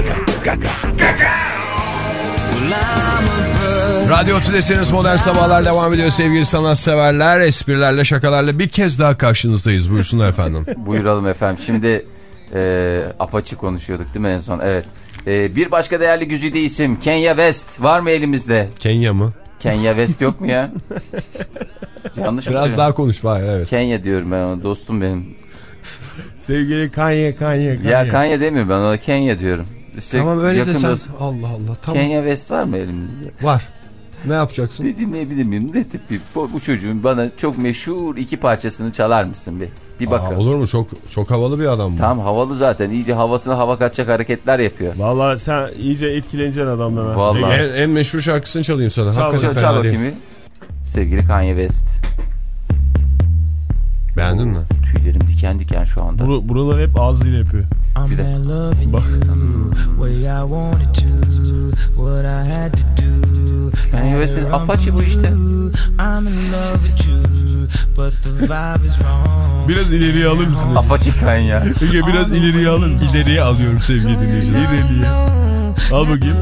Radyo Tülesi'niz Modern Sabahlar devam ediyor sevgili sanatseverler. Esprilerle, şakalarla bir kez daha karşınızdayız. Buyursunlar efendim. Buyuralım efendim. Şimdi e, Apache konuşuyorduk değil mi en son? Evet. E, bir başka değerli güzide isim Kanye West var mı elimizde? Kenya mı? Kanye West yok mu ya? Yanlış mı Biraz söylüyorum? daha konuş var, evet. Kanye diyorum ben ona, dostum benim. Sevgili Kanye Kanye Kanye. Ya Kanye demiyorum ben ona, Kenya diyorum. Üstelik Tamam öyle de yakın sen. dost- Allah Allah. Tamam. Kanye West var mı elimizde? Var. Ne yapacaksın? Bir dinleyebilir miyim? Ne tip bir, bu, bu çocuğun bana çok meşhur iki parçasını çalar mısın bir? Bir bakın. Aa, olur mu? Çok çok havalı bir adam bu. Tam havalı zaten. İyice havasına hava katacak hareketler yapıyor. Vallahi sen iyice etkileneceksin adamdan. ha. Vallahi. En, en meşhur şarkısını çalayım sana. Çal, Hakikaten Çal, fena çal değil. bakayım bir. Sevgili Kanye West. Beğendin mi? Tüylerim diken diken şu anda. Bur buraları hep ağzıyla yapıyor. Bir de. Bak. Kanye West'in Apache bu işte. Biraz ileriye alır mısın? Apache Kanye. Ege biraz ileriye alır mısın? İleriye alıyorum sevgili dinleyiciler. İleriye. Al bakayım.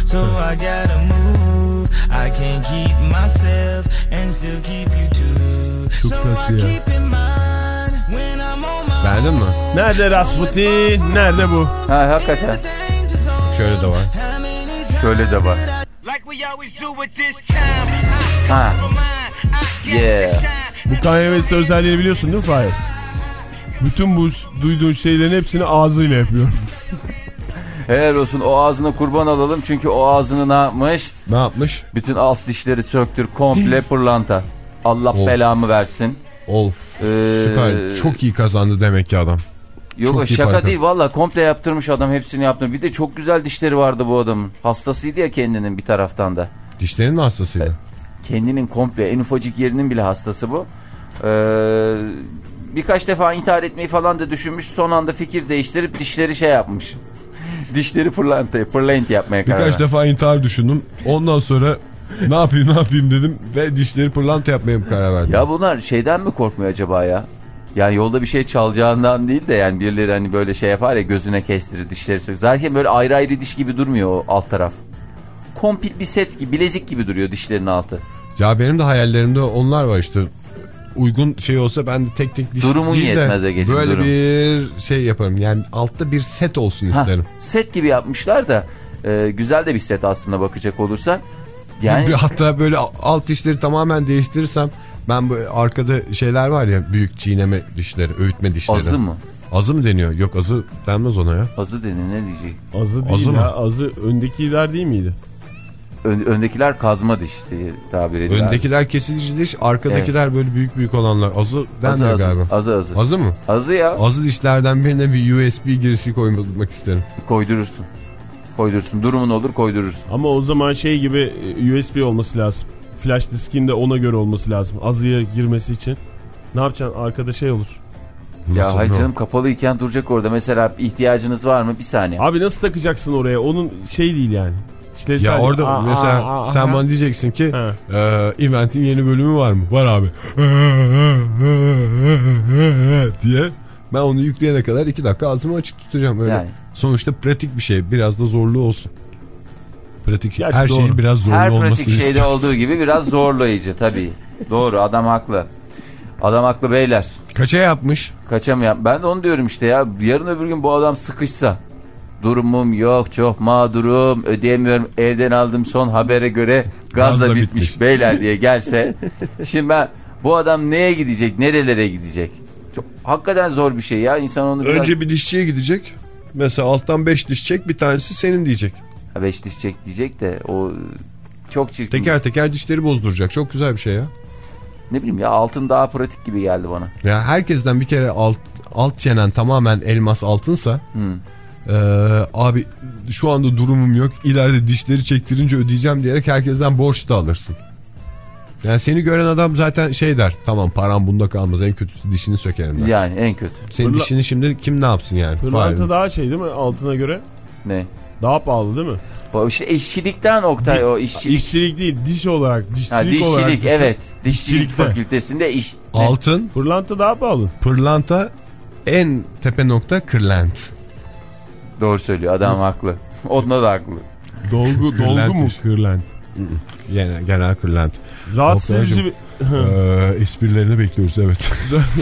Çok tatlı ya. Beğendin mi? Nerede Rasputin? Nerede bu? Ha hakikaten. Şöyle de var. Şöyle de var. Ha. Yeah. Bu Kanye West özelliğini biliyorsun değil mi Fahir? Bütün bu duyduğun şeylerin hepsini ağzıyla yapıyor. Helal olsun, o ağzına kurban alalım çünkü o ağzını ne yapmış? Ne yapmış? Bütün alt dişleri söktür, komple pırlanta. Allah Of. belamı versin. Of Ee, süper. Çok iyi kazandı demek ki adam. Yok Çok iyi şaka para. değil valla, komple yaptırmış adam, hepsini yaptırmış. Bir de çok güzel dişleri vardı bu adamın. Hastasıydı ya kendinin bir taraftan da. Dişlerinin hastasıydı. Kendinin komple en ufacık yerinin bile hastası bu. Ee, birkaç defa intihar etmeyi falan da düşünmüş. Son anda fikir değiştirip dişleri şey yapmış. Dişleri pırlanta, pırlent yapmaya karar Birkaç verdi. defa intihar düşündüm. Ondan sonra ne yapayım ne yapayım dedim ve dişleri pırlanta yapmaya karar verdim. Ya bunlar şeyden mi korkmuyor acaba ya? Yani yolda bir şey çalacağından değil de yani birileri hani böyle şey yapar ya, gözüne kestirir, dişleri sökür. Zaten böyle ayrı ayrı diş gibi durmuyor o alt taraf. Kompil bir set gibi, bilezik gibi duruyor dişlerin altı. Ya benim de hayallerimde onlar var işte. Uygun şey olsa ben de tek tek diş Durumun değil yetmez de Ege'cim, böyle durum. bir şey yaparım. Yani altta bir set olsun isterim. Ha, set gibi yapmışlar da e, güzel de bir set aslında bakacak olursan. Yani Bir, hatta böyle alt dişleri tamamen değiştirirsem ben bu arkada şeyler var ya, büyük çiğneme dişleri, öğütme dişleri. azı mı? Azı mı deniyor? Yok azı denmez ona ya. Azı denir, ne diyecek? Azı değil Azı ya. mı? Azı öndekiler değil miydi? Ön, öndekiler kazma diş diye tabir ediyor. Öndekiler kesici diş, arkadakiler evet. Böyle büyük büyük olanlar. Azı denmiyor azı, galiba. Azı azı. Azı mı? Azı ya. Azı dişlerden birine bir U S B girişi koymak isterim. Koydurursun. Koydurursun. Durumun olur, koydurursun. Ama o zaman şey gibi U S B olması lazım. Flash diskin de ona göre olması lazım. Azıya girmesi için. Ne yapacaksın? Arkada şey olur. Ya Nasıl hay ne? canım, kapalıyken duracak orada. Mesela ihtiyacınız var mı? Bir saniye. Abi nasıl takacaksın oraya? Onun şey değil yani. İşte Ya sen, orada aa, mesela aa, aa, sen aa. bana diyeceksin ki Ha. e, Event'in yeni bölümü var mı? Var abi. diye. Ben onu yükleyene kadar iki dakika ağzımı açık tutacağım. Öyle. Yani. Sonuçta pratik bir şey. Biraz da zorlu olsun. Pratik. Gerçi her doğru. şeyin biraz zorlu Her olmasını pratik şeyde istiyoruz. olduğu gibi biraz zorlayıcı tabii. Doğru, adam haklı. Adam haklı beyler. Kaça yapmış? Kaçamayan. Ben de onu diyorum işte ya. Yarın öbür gün bu adam sıkışsa. Durumum yok, çok mağdurum, ödeyemiyorum, evden aldım son habere göre gazla Gazla bitmiş, bitmiş beyler diye gelse. Şimdi ben, bu adam neye gidecek, nerelere gidecek? Çok, hakikaten zor bir şey ya. İnsan onu biraz... Önce bir dişçiye gidecek. Mesela alttan beş diş çek, bir tanesi senin diyecek. Ha, beş diş çek diyecek de o çok çirkin. Teker teker dişleri bozduracak. Çok güzel bir şey ya. Ne bileyim ya, altın daha pratik gibi geldi bana. Ya herkesten bir kere alt, alt çenen tamamen elmas altınsa Hmm. e, abi şu anda durumum yok, ileride dişleri çektirince ödeyeceğim diyerek herkesten borç da alırsın. Yani seni gören adam zaten şey der, tamam param bunda kalmaz, en kötüsü dişini sökerim der. Yani en kötü. Senin Pırla- dişini şimdi kim ne yapsın yani? Pırlanta Fahir. daha şey değil mi? Altına göre. Ne? Daha pahalı değil mi? Bu işte işçilikten Oktay, o işçilik. İşçilik değil, diş olarak. Dişçilik, Ha, dişçilik olarak. düşün. evet. Dişçilik Dişçilikte. fakültesinde iş. Ne? Altın, Pırlanta daha pahalı. pırlanta, en tepe nokta kırlent. Doğru söylüyor adam, haklı. Onda da haklı. Dolgu, dolgu mu? Kırlent. Yani genel kırlent. Rahatsız edici Oktaycığım, bir... Ee, esprilerini bekliyoruz evet.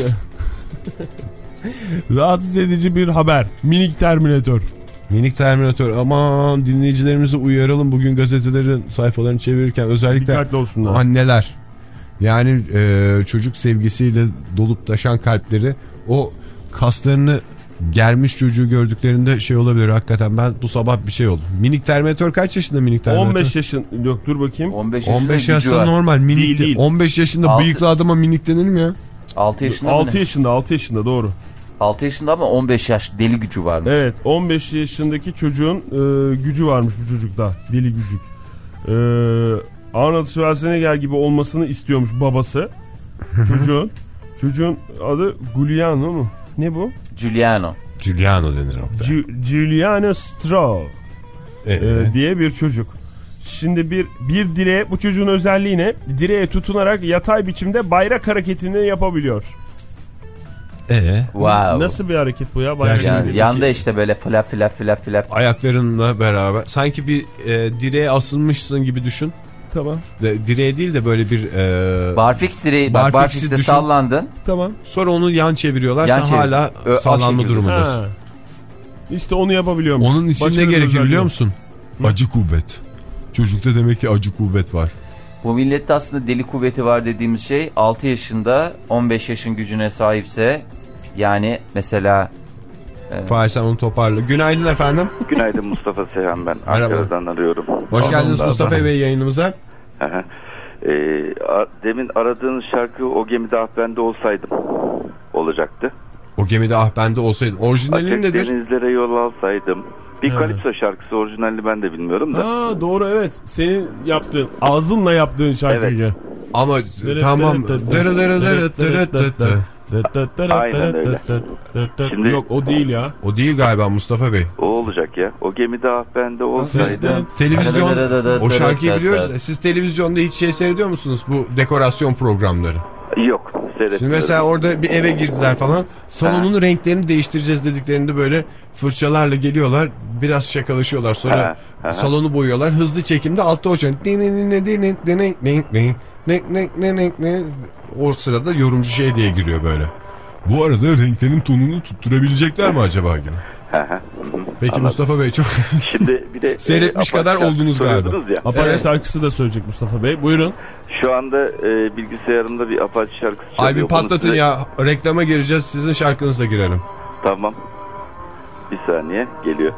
Rahatsız edici bir haber. Minik Terminator. Minik Terminator, aman dinleyicilerimizi uyaralım, bugün gazetelerin sayfalarını çevirirken özellikle Dikkatli olsunlar. anneler, yani e, çocuk sevgisiyle dolup taşan kalpleri o kaslarını germiş çocuğu gördüklerinde şey olabilir hakikaten. Ben bu sabah bir şey oldu. Minik Terminator kaç yaşında minik Terminator? on beş yaşın, yok dur bakayım. on beş yaşında on beş gücü yaşında var. normal minik Değil, değil. on beş yaşında Altı- bıyıklı adama minik denir mi ya? altı yaşında mı altı ne? yaşında, altı yaşında doğru. altı yaşında ama on beş yaş deli gücü varmış. Evet, on beş yaşındaki çocuğun e, gücü varmış bu çocukta. Deli gücük. E, Arnold Schwarzenegger gibi olmasını istiyormuş babası. Çocuğun. Çocuğun adı Giuliano mu? Ne bu? Giuliano. Giuliano denir orada. Gi- Giuliano Stroh Ee, e, diye bir çocuk. Şimdi bir bir direğe, bu çocuğun özelliği ne? Direğe tutunarak yatay biçimde bayrak hareketini yapabiliyor. Ee, Wow. Nasıl bir hareket bu ya? Bayrak Yani, hareketi. yanda işte böyle flap flap flap flap. ayaklarınla beraber sanki bir e, direğe asılmışsın gibi düşün. Tamam. De, direğe değil de böyle bir e, Barfix direği. Bak Barfix'i Barfix'te düşün. sallandın. Tamam. sonra onu yan çeviriyorlar. Yan Sen çevir. hala Ö, sallanma şekilde. durumundasın. Ha. İşte onu yapabiliyormuş. Onun için Başka ne bir gerekir özelliği biliyor yok. musun? Acı kuvvet. Çocukta demek ki acı kuvvet var. Bu millette aslında deli kuvveti var dediğimiz şey altı yaşında on beş yaşın gücüne sahipse, yani mesela E... Fahir sen onu toparla. Günaydın efendim. Günaydın Mustafa Seyhan ben. Merhaba. Ankara'dan arıyorum. Hoş geldiniz Mustafa Bey yayınımıza. e, demin aradığınız şarkı O Gemide Ah Bende Olsaydım olacaktı. O gemide ah bende olsaydın. Orijinali Açık nedir? denizlere yol alsaydım. Bir He. Kalipso şarkısı, orijinalini ben de bilmiyorum da. Ha, doğru, evet. Senin yaptığın, ağzınla yaptığın şarkıyı. Evet. Ama tamam. Dere dere dere dere dere. Aynen öyle. Şimdi- Yok, o değil ya. O değil galiba Mustafa Bey. O olacak ya. O gemide ah bende olsaydım. Televizyon o şarkıyı biliyoruz. Siz televizyonda hiç şey seyrediyor musunuz bu dekorasyon programları? Yok. Seyretmiyorum. Şimdi mesela orada bir eve girdiler falan. Salonun renklerini değiştireceğiz dediklerinde böyle fırçalarla geliyorlar. Biraz şakalaşıyorlar. Sonra Ha, ha. salonu boyuyorlar. Hızlı çekimde altta o şey. O sırada yorumcu şey diye giriyor böyle. Bu arada renklerin tonunu tutturabilecekler mi acaba gibi? Peki Anladım. Mustafa Bey çok Şimdi bir de seyretmiş e, kadar Apache oldunuz galiba. soruyordunuz ya. Apache Evet. şarkısı da söyleyecek Mustafa Bey. Buyurun. Şu anda e, bilgisayarımda bir Apache şarkısı çalıyor. Ay bir Onu patlatın size- ya. Reklama gireceğiz. Sizin şarkınızla girelim. Tamam. Bir saniye geliyor.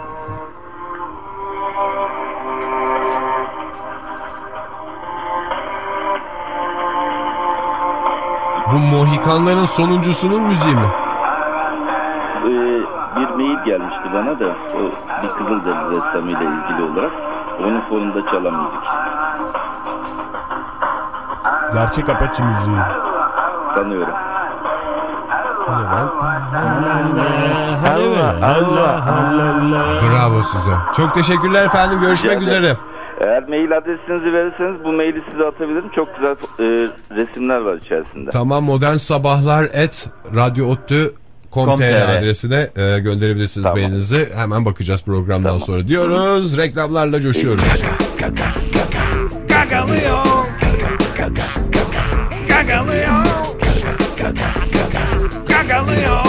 Bu Mohikanların sonuncusunun müziği mi? Ee, bir mail gelmişti bana da o bir Kızılderili ressamıyla ilgili olarak. Onun fonunda çalan müzik. Gerçek Apache müziği. Sanıyorum. Bravo size. Çok teşekkürler efendim. Görüşmek Rica ederim. üzere. Eğer mail adresinizi verirseniz bu maili size atabilirim. Çok güzel e, resimler var içerisinde. Tamam, modern sabahlar et radyoottu nokta com nokta tr adresine e, gönderebilirsiniz Tamam. mailinizi. Hemen bakacağız programdan Tamam. sonra diyoruz. Reklamlarla coşuyoruz. Gagalıyor. Gagalıyor. Gagalıyor.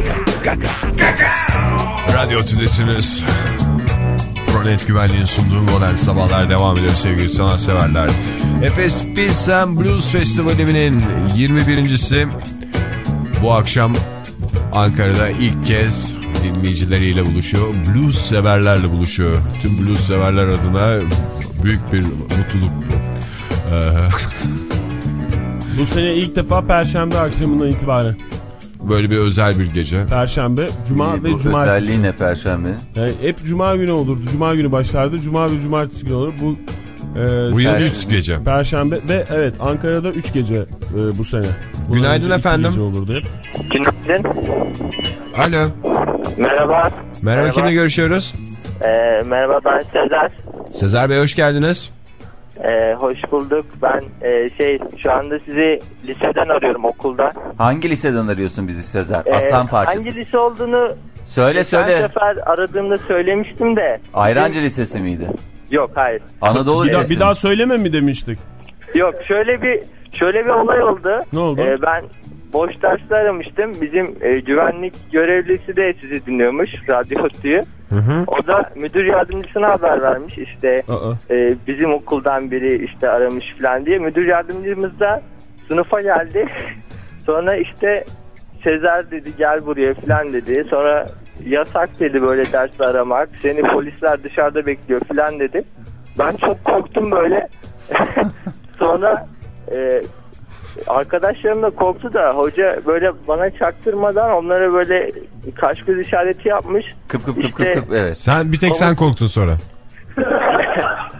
Radyo Tülesi'niz. Pronet Güvenliğin sunduğu modern sabahlar devam ediyor sevgili sanatseverler. Efes Pilsen Blues Festivali'nin yirmi birincisi bu akşam Ankara'da ilk kez dinleyicileriyle buluşuyor. Blues severlerle buluşuyor. Tüm blues severler adına büyük bir mutluluk bu. Ee, Bu sene ilk defa Perşembe akşamından itibaren. böyle bir özel bir gece. Perşembe, Cuma İyi, ve bu Cumartesi. özelliği ne Perşembe? Yani hep Cuma günü olurdu. Cuma günü başlardı. Cuma ve Cumartesi günü olur. Bu e, Bu yıl sen- üç gece. Perşembe ve evet Ankara'da üç gece e, bu sene. Bundan Günaydın önce iki efendim. gece olurdu hep. Günaydın. Alo. Merhaba. Merhaba, kimle görüşüyoruz? Ee, merhaba, ben Sezer. Sezer Bey hoş geldiniz. Ee, hoş bulduk. Ben e, şey şu anda sizi liseden arıyorum, okulda. Hangi liseden arıyorsun bizi Sezer? Ee, Aslan parçası. Hangi lise olduğunu Söyle geçen söyle. sefer aradığımda söylemiştim de. Ayrancı Lisesi miydi? Yok, hayır. Anadolu Bir daha, Lisesi. bir daha söyleme mi demiştik? Yok, şöyle bir şöyle bir olay oldu. Ne oldu? Ee, ben boş derste aramıştım. Bizim e, güvenlik görevlisi de sizi dinliyormuş, Radyo Ottu'yu. O da müdür yardımcısına haber vermiş işte Aa. e, bizim okuldan biri işte aramış falan diye. Müdür yardımcımız da sınıfa geldi. Sonra işte Sezer dedi gel buraya falan dedi. Sonra yasak dedi böyle dersi aramak. Seni polisler dışarıda bekliyor falan dedi. Ben çok korktum böyle. Sonra e, arkadaşlarım da korktu da hoca böyle bana çaktırmadan onlara böyle kaş göz işareti yapmış. Kıp kıp kıp İşte- kıp kıp evet. Sen bir tek sen korktun sonra.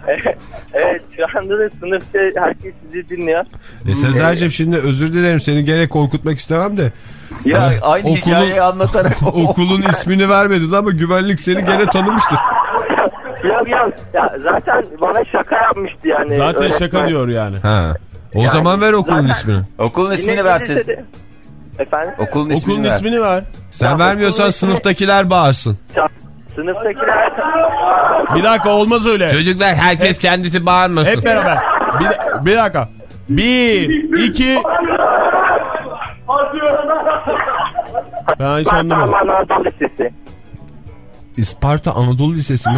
Evet, şu anda da sınıfta herkes sizi dinliyor. E Sezer'cim şimdi özür dilerim, seni gene korkutmak istemem de. Ya aynı okulun, hikayeyi anlatarak. Okulun ismini vermedin ama güvenlik seni gene tanımıştır. Yok yok, ya zaten bana şaka yapmıştı yani. Zaten öğretmen. şaka diyor yani. Ha. O Yani zaman ver okulun zaten... ismini. Okulun ismini versin. Efendim? Okulun ismini, Okulun ver. ismini ver. Sen Ya vermiyorsan okulun sınıftakiler ismini... bağırsın. Sınıftakiler... Bir dakika, olmaz öyle. Çocuklar herkes hep, kendisi bağırmasın. Hep beraber. Bir, bir dakika. Bir, iki... Ben hiç anlamadım. Anadolu Lisesi. İsparta Anadolu Lisesi mi?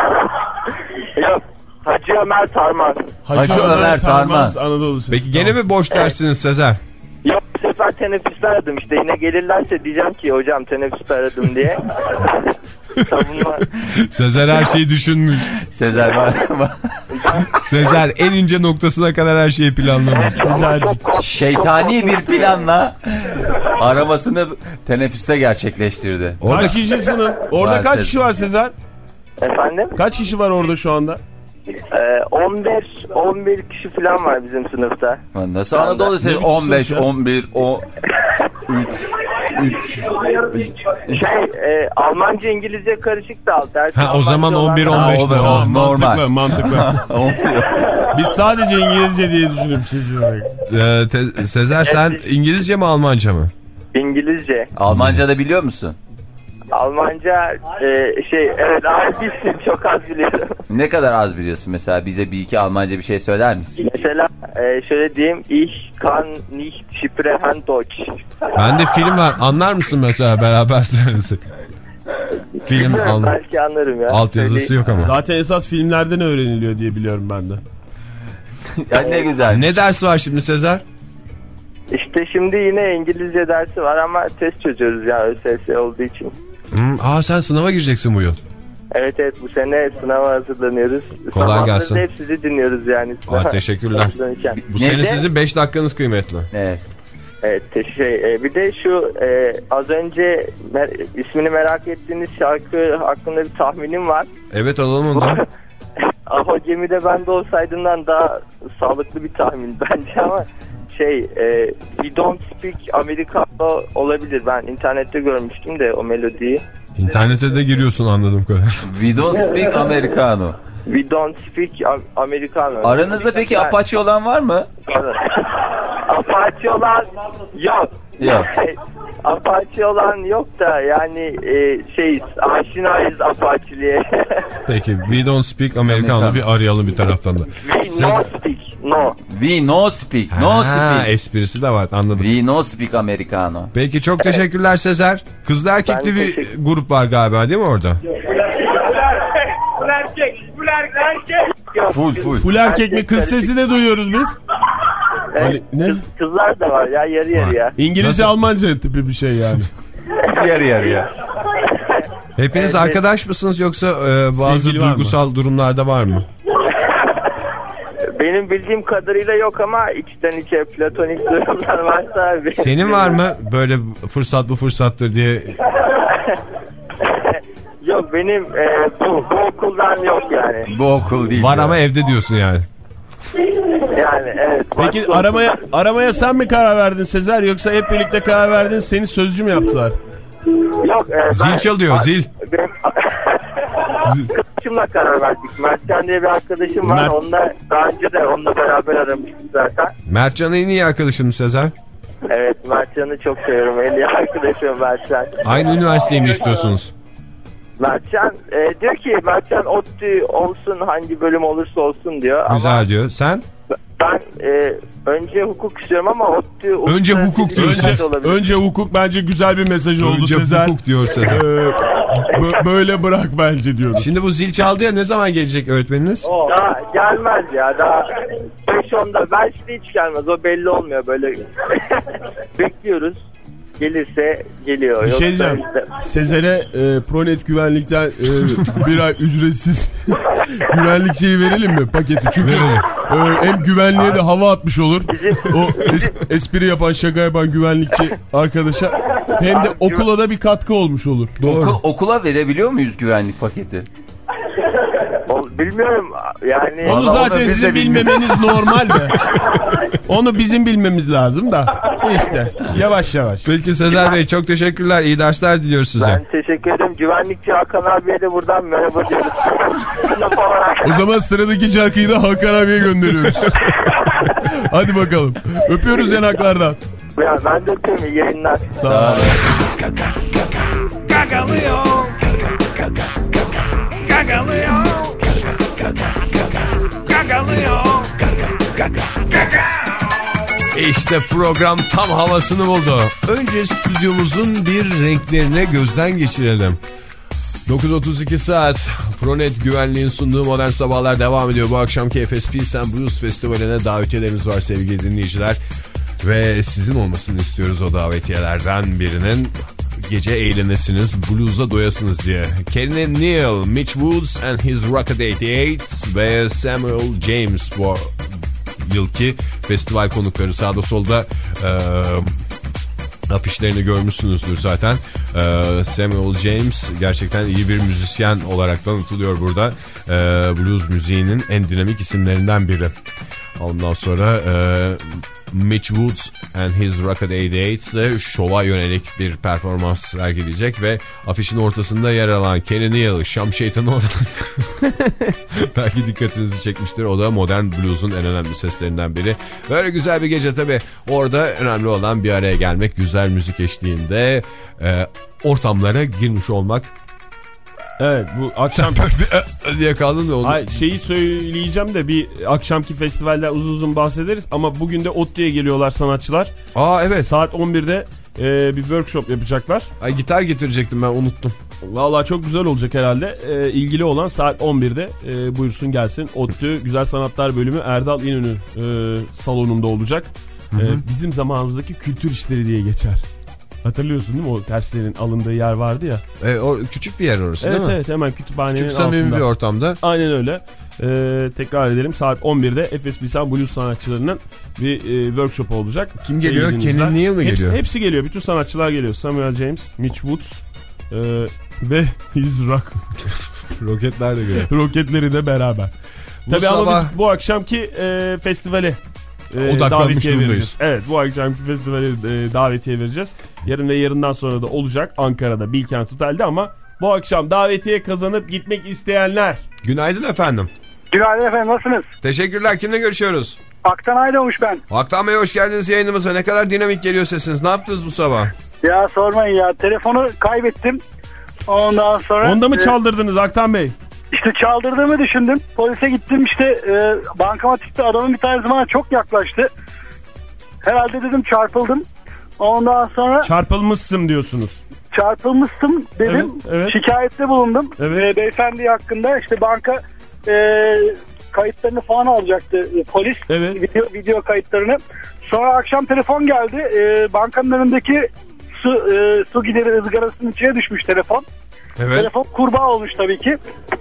Yok. Hacı Ömer Tarman. Hacı Ömer Tarman. Anadolu Lisesi. Peki gene mi boş dersiniz Sezer? Yok, bu sefer teneffüste aradım işte. Yine gelirlerse diyeceğim ki hocam teneffüste aradım diye. Savunma. Sezer her şeyi düşünmüş. Sezer var. Sezer en ince noktasına kadar her şeyi planlamış. Sezer'cim. Şeytani bir planla aramasını teneffüste gerçekleştirdi. Kaç kişi sınıf? Orada Var kaç Sezer. kişi var Sezer? Efendim? Kaç kişi var orada şu anda? Ee, on beş on bir kişi falan var bizim sınıfta. Nasıl Anadolu Lisesi? on beş, on bir, on üç, üç. Şey, e, Almanca İngilizce karışık da alt. Ha, o zaman on bir on beş Ha, o be, normal. o normal. Mantıklı mantıklı. Biz sadece İngilizce diye düşündüm. Ee, te- Sezer sen İngilizce mi Almanca mı? İngilizce. Almanca da biliyor musun? Almanca e, şey evet az bilsin, çok az biliyorum. Ne kadar az biliyorsun mesela, bize bir iki Almanca bir şey söyler misin? Mesela e, şöyle diyeyim, ich kann nicht sprechen Deutsch. Bende film var, anlar mısın mesela beraber söylesek? Film Bilmiyorum, al. belki anlarım ya. Alt yazısı yok ama. Zaten esas filmlerden öğreniliyor diye biliyorum ben de. Ya ne güzel. Ne dersi var şimdi Sezer? İşte şimdi yine İngilizce dersi var ama test çözüyoruz ya, ÖSS olduğu için. Hmm, aa sen sınava gireceksin bu yıl. Evet evet, bu sene sınava hazırlanıyoruz. Kolay Sabahları gelsin. da hep sizi dinliyoruz yani. Aa, teşekkürler. Bu sene sizin beş dakikanız kıymetli. Evet. Evet, şey, e, bir de şu e, az önce mer ismini merak ettiğiniz şarkı hakkında bir tahminim var. Evet, alalım onu da. Aho gemide bende olsaydığından daha sağlıklı bir tahmin bence ama şey e, We Don't Speak Americano olabilir. Ben internette görmüştüm de o melodiyi. İnternete de giriyorsun anladığım kadarıyla. We don't speak Americano. We Don't Speak Americano. Aranızda peki ben... Apache olan var mı? Apache olan yok. Yok. Apache olan yok da yani e, şey aşinayız Apache'liğe. Peki We Don't Speak Americano bir arayalım bir taraftan da. We Siz... no speak no. We no speak. No ha, speak. Esprisi de var, anladım. We no speak Americano. Peki çok teşekkürler Sezer. Kızlı erkekli bir teşekkür... grup var galiba değil mi orada? Full erkek, full erkek. Full full. Full erkek mi? Kız sesi de duyuyoruz biz. Evet, Ali, ne? Kız, kızlar da var ya, yarı yarı ya. İngilizce Nasıl? Almanca tipi bir şey yani. Yarı yarı ya. Hepiniz Evet. arkadaş mısınız yoksa e, bazı Sevgili var duygusal durumlarda var mı? Benim bildiğim kadarıyla yok ama içten içe platonik durumlar varsa abi. Senin var mı böyle fırsat bu fırsattır diye? Yok benim e, bu, bu okuldan yok yani. Bu okul değil. Var ya. ama evde diyorsun yani. Yani evet. Peki başka aramaya okuldan- aramaya sen mi karar verdin Sezer, yoksa hep birlikte karar verdin, seni sözcü mü yaptılar? Yok. E, Zil ben- çalıyor, zil. Benim arkadaşımla karar verdik. Mertcan diye bir arkadaşım var. Mert- Onunla daha önce de onunla beraber aramıştık zaten. Mertcan en iyi arkadaşım Sezer. Evet, Mertcan'ı çok seviyorum. En iyi arkadaşım Mertcan. Aynı üniversiteyi mi istiyorsunuz? Mertcan e, diyor ki Mertcan ODTÜ olsun, hangi bölüm olursa olsun diyor. Güzel ama diyor. Sen? ben e, önce hukuk istiyorum ama ODTÜ... Önce hukuk diyorsun. Önce, önce hukuk bence güzel bir mesaj oldu Önce Sezer. hukuk diyor Sezer. Ee, bö- böyle bırak bence diyordu. Şimdi bu zil çaldı ya, ne zaman gelecek öğretmeniniz? Daha gelmez ya, daha beş onda belki de hiç gelmez, o belli olmuyor böyle. Bekliyoruz, gelirse geliyor. Bir Yoksa şey diyeceğim. işte- Sezer'e e, Pronet güvenlikten e, bir ay ücretsiz güvenlik şeyi verelim mi, paketi? Çünkü e, hem güvenliğe de hava atmış olur. O es- espri yapan, şaka yapan güvenlikçi arkadaşa, hem de okula da bir katkı olmuş olur. Doğru. Okul, okula verebiliyor muyuz güvenlik paketi? O bilmiyorum yani. Onu Vallahi zaten onu biz sizin de bilmiyoruz. bilmemeniz normal de. Onu bizim bilmemiz lazım da. İşte yavaş yavaş. Peki Sezer Bey çok teşekkürler. İyi dersler diliyoruz size. Ben teşekkür ederim. Güvenlikçi Hakan abiye de buradan merhaba diyoruz. O zaman sıradaki şarkıyı da Hakan abiye gönderiyoruz. Hadi bakalım. Öpüyoruz yanaklardan. Ya ben de öpüyorum. İyi yayınlar. Sağ olun. Gagalıyor. Gagalıyor. Gagalıyor. İşte program tam havasını buldu. Önce stüdyomuzun bir renklerine gözden geçirelim. dokuz otuz iki saat Pronet Güvenliğin sunduğu Modern Sabahlar devam ediyor. Bu akşamki F S P Sen Blues Festivali'ne davetiyelerimiz var sevgili dinleyiciler. Ve sizin olmasını istiyoruz o davetiyelerden birinin. Gece eğlenesiniz, blues'a doyasınız diye. Kenny Neal, Mitch Woods and his Rocket seksen sekiz ve Samuel James bu yılki festival konukları. Sağda solda e, afişlerini görmüşsünüzdür zaten. E, Samuel James gerçekten iyi bir müzisyen olarak tanıtılıyor burada. E, blues müziğinin en dinamik isimlerinden biri. Ondan sonra e, Mitch Woods and his Rocket seksen sekiz ise şova yönelik bir performans sergileyecek ve afişin ortasında yer alan Kenny Neal, Şam Şeytanı olarak belki dikkatinizi çekmiştir. O da modern blues'un en önemli seslerinden biri. Böyle güzel bir gece tabii. Orada önemli olan bir araya gelmek, güzel müzik eşliğinde e, ortamlara girmiş olmak. Evet, bu akşam diye kaldın da onu. Ay, şeyi söyleyeceğim de bir akşamki festivalden uzun uzun bahsederiz ama bugün de ODTÜ'ye geliyorlar sanatçılar. Aa evet. Saat on birde e, bir workshop yapacaklar. Ay, gitar getirecektim ben, unuttum. Vallahi çok güzel olacak herhalde. E, ilgili olan saat on birde e, buyursun gelsin. ODTÜ Güzel Sanatlar Bölümü Erdal İnönü e, salonunda olacak. E, bizim zamanımızdaki kültür işleri diye geçer. Hatırlıyorsun değil mi? O derslerin alındığı yer vardı ya. E, o küçük bir yer orası evet, değil mi? Evet evet, hemen kütüphanenin küçük samimi altında. bir ortamda. Aynen öyle. Ee, tekrar edelim, saat on birde F S B Sen Blues sanatçılarının bir e, workshop olacak. Kim geliyor? Kenny Neal mi hepsi, geliyor? Hepsi geliyor. Bütün sanatçılar geliyor. Samuel James, Mitch Woods e, ve His Rock. Roketler de geliyor. Roketleri de beraber. Bu Tabii sabah... ama biz bu akşamki e, festivale e, odaklanmış durumdayız. Evet, bu akşamki festivale e, davetiye vereceğiz. Yarın ve yarından sonra da olacak Ankara'da Bilkent Otel'de ama bu akşam davetiye kazanıp gitmek isteyenler. Günaydın efendim. Günaydın efendim, nasılsınız? Teşekkürler. Kimle görüşüyoruz? Aktan Aydoğmuş ben. Aktan Bey hoş geldiniz yayınımıza. Ne kadar dinamik geliyor sesiniz. Ne yaptınız bu sabah? Ya sormayın ya. Telefonu kaybettim. Ondan sonra... Onda mı e, çaldırdınız Aktan Bey? İşte çaldırdığımı düşündüm. Polise gittim işte e, bankamatikte adamın bir tanesi bana çok yaklaştı. Herhalde dedim çarpıldım. Ondan sonra... Çarpılmışsın diyorsunuz. Çarpılmıştım dedim. Evet, evet. Şikayette bulundum. Evet. E, beyefendi hakkında işte banka e, kayıtlarını falan alacaktı e, polis. Evet. Video, video kayıtlarını. Sonra akşam telefon geldi. E, bankanın önündeki su, e, su gideri ızgarasının içine düşmüş telefon. Evet. Telefon kurbağa olmuş tabii ki.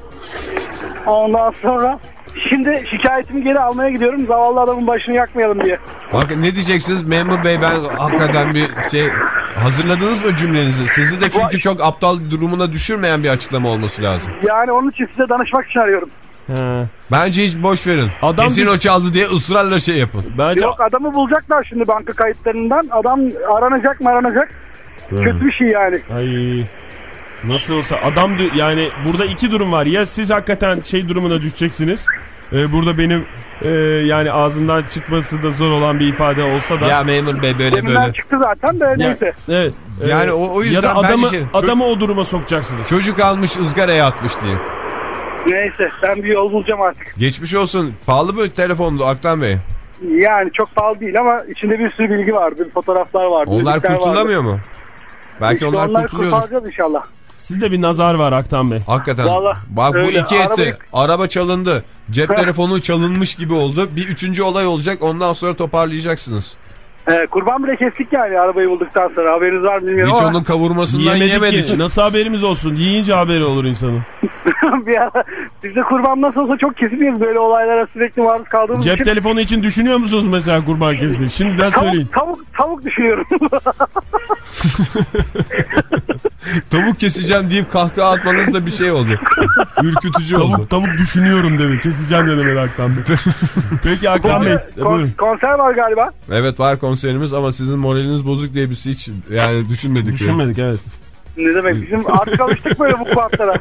Ondan sonra şimdi şikayetimi geri almaya gidiyorum. Zavallı adamın başını yakmayalım diye. Bak ne diyeceksiniz memur bey, ben hakikaten bir şey hazırladınız mı cümlenizi? Sizi de çünkü çok aptal durumuna düşürmeyen bir açıklama olması lazım. Yani onun için size danışmak için arıyorum. He. Bence hiç boş verin. Adam Kesin biz... o çaldı diye ısrarla şey yapın. Bence... Yok, adamı bulacaklar şimdi banka kayıtlarından. Adam aranacak mı aranacak. Hmm. Kötü bir şey yani. Ay, nasıl olsa adam yani burada iki durum var. Ya siz hakikaten şey durumuna düşeceksiniz. Ee, burada benim e, yani ağzımdan çıkması da zor olan bir ifade olsa da. Ya memur bey böyle Deminden böyle. çıktı zaten de neyse. Evet. Yani o, o yüzden ya da adamı, şey, adamı o duruma sokacaksınız. Çocuk almış ızgaraya atmış diye. Neyse, ben bir yol bulacağım artık. Geçmiş olsun. Pahalı mı telefondu Aktan Bey? Yani çok pahalı değil ama içinde bir sürü bilgi vardı. Fotoğraflar vardı. Onlar kurtulamıyor vardı. mu? Belki işte onlar, onlar kurtuluyordur. kurtaracağız inşallah. Sizde bir nazar var Aktan Bey. Hakikaten. Vallahi bak öyle. Bu iki etti. Arabayı... Araba çalındı. Cep telefonu çalınmış gibi oldu. Bir üçüncü olay olacak. Ondan sonra toparlayacaksınız. Ee, kurban bile kestik yani arabayı bulduktan sonra. Haberiniz var mı bilmiyorum Hiç ama. onun kavurmasından yemedik. yemedik. Ki. Nasıl haberimiz olsun? Yiyince haberi olur insanın. Bir ara, biz de kurban nasıl olsa çok kesiliyoruz böyle olaylara, sürekli maruz kaldığımız Cep için. telefonu için düşünüyor musunuz mesela kurban kesmeyi? Şimdiden tavuk, söyleyin. Tavuk, tavuk düşünüyorum. Tavuk keseceğim deyip kahkaha atmanız da bir şey oldu. Ürkütücü tavuk, oldu. Tavuk düşünüyorum dedi. Keseceğim dedi meraktan. Peki Hakan Bey. Kon- konser var galiba. Evet var konserimiz ama sizin moraliniz bozuk diye biz hiç yani düşünmedik. Düşünmedik evet. Ne demek bizim artık alıştık böyle bu kuatlara.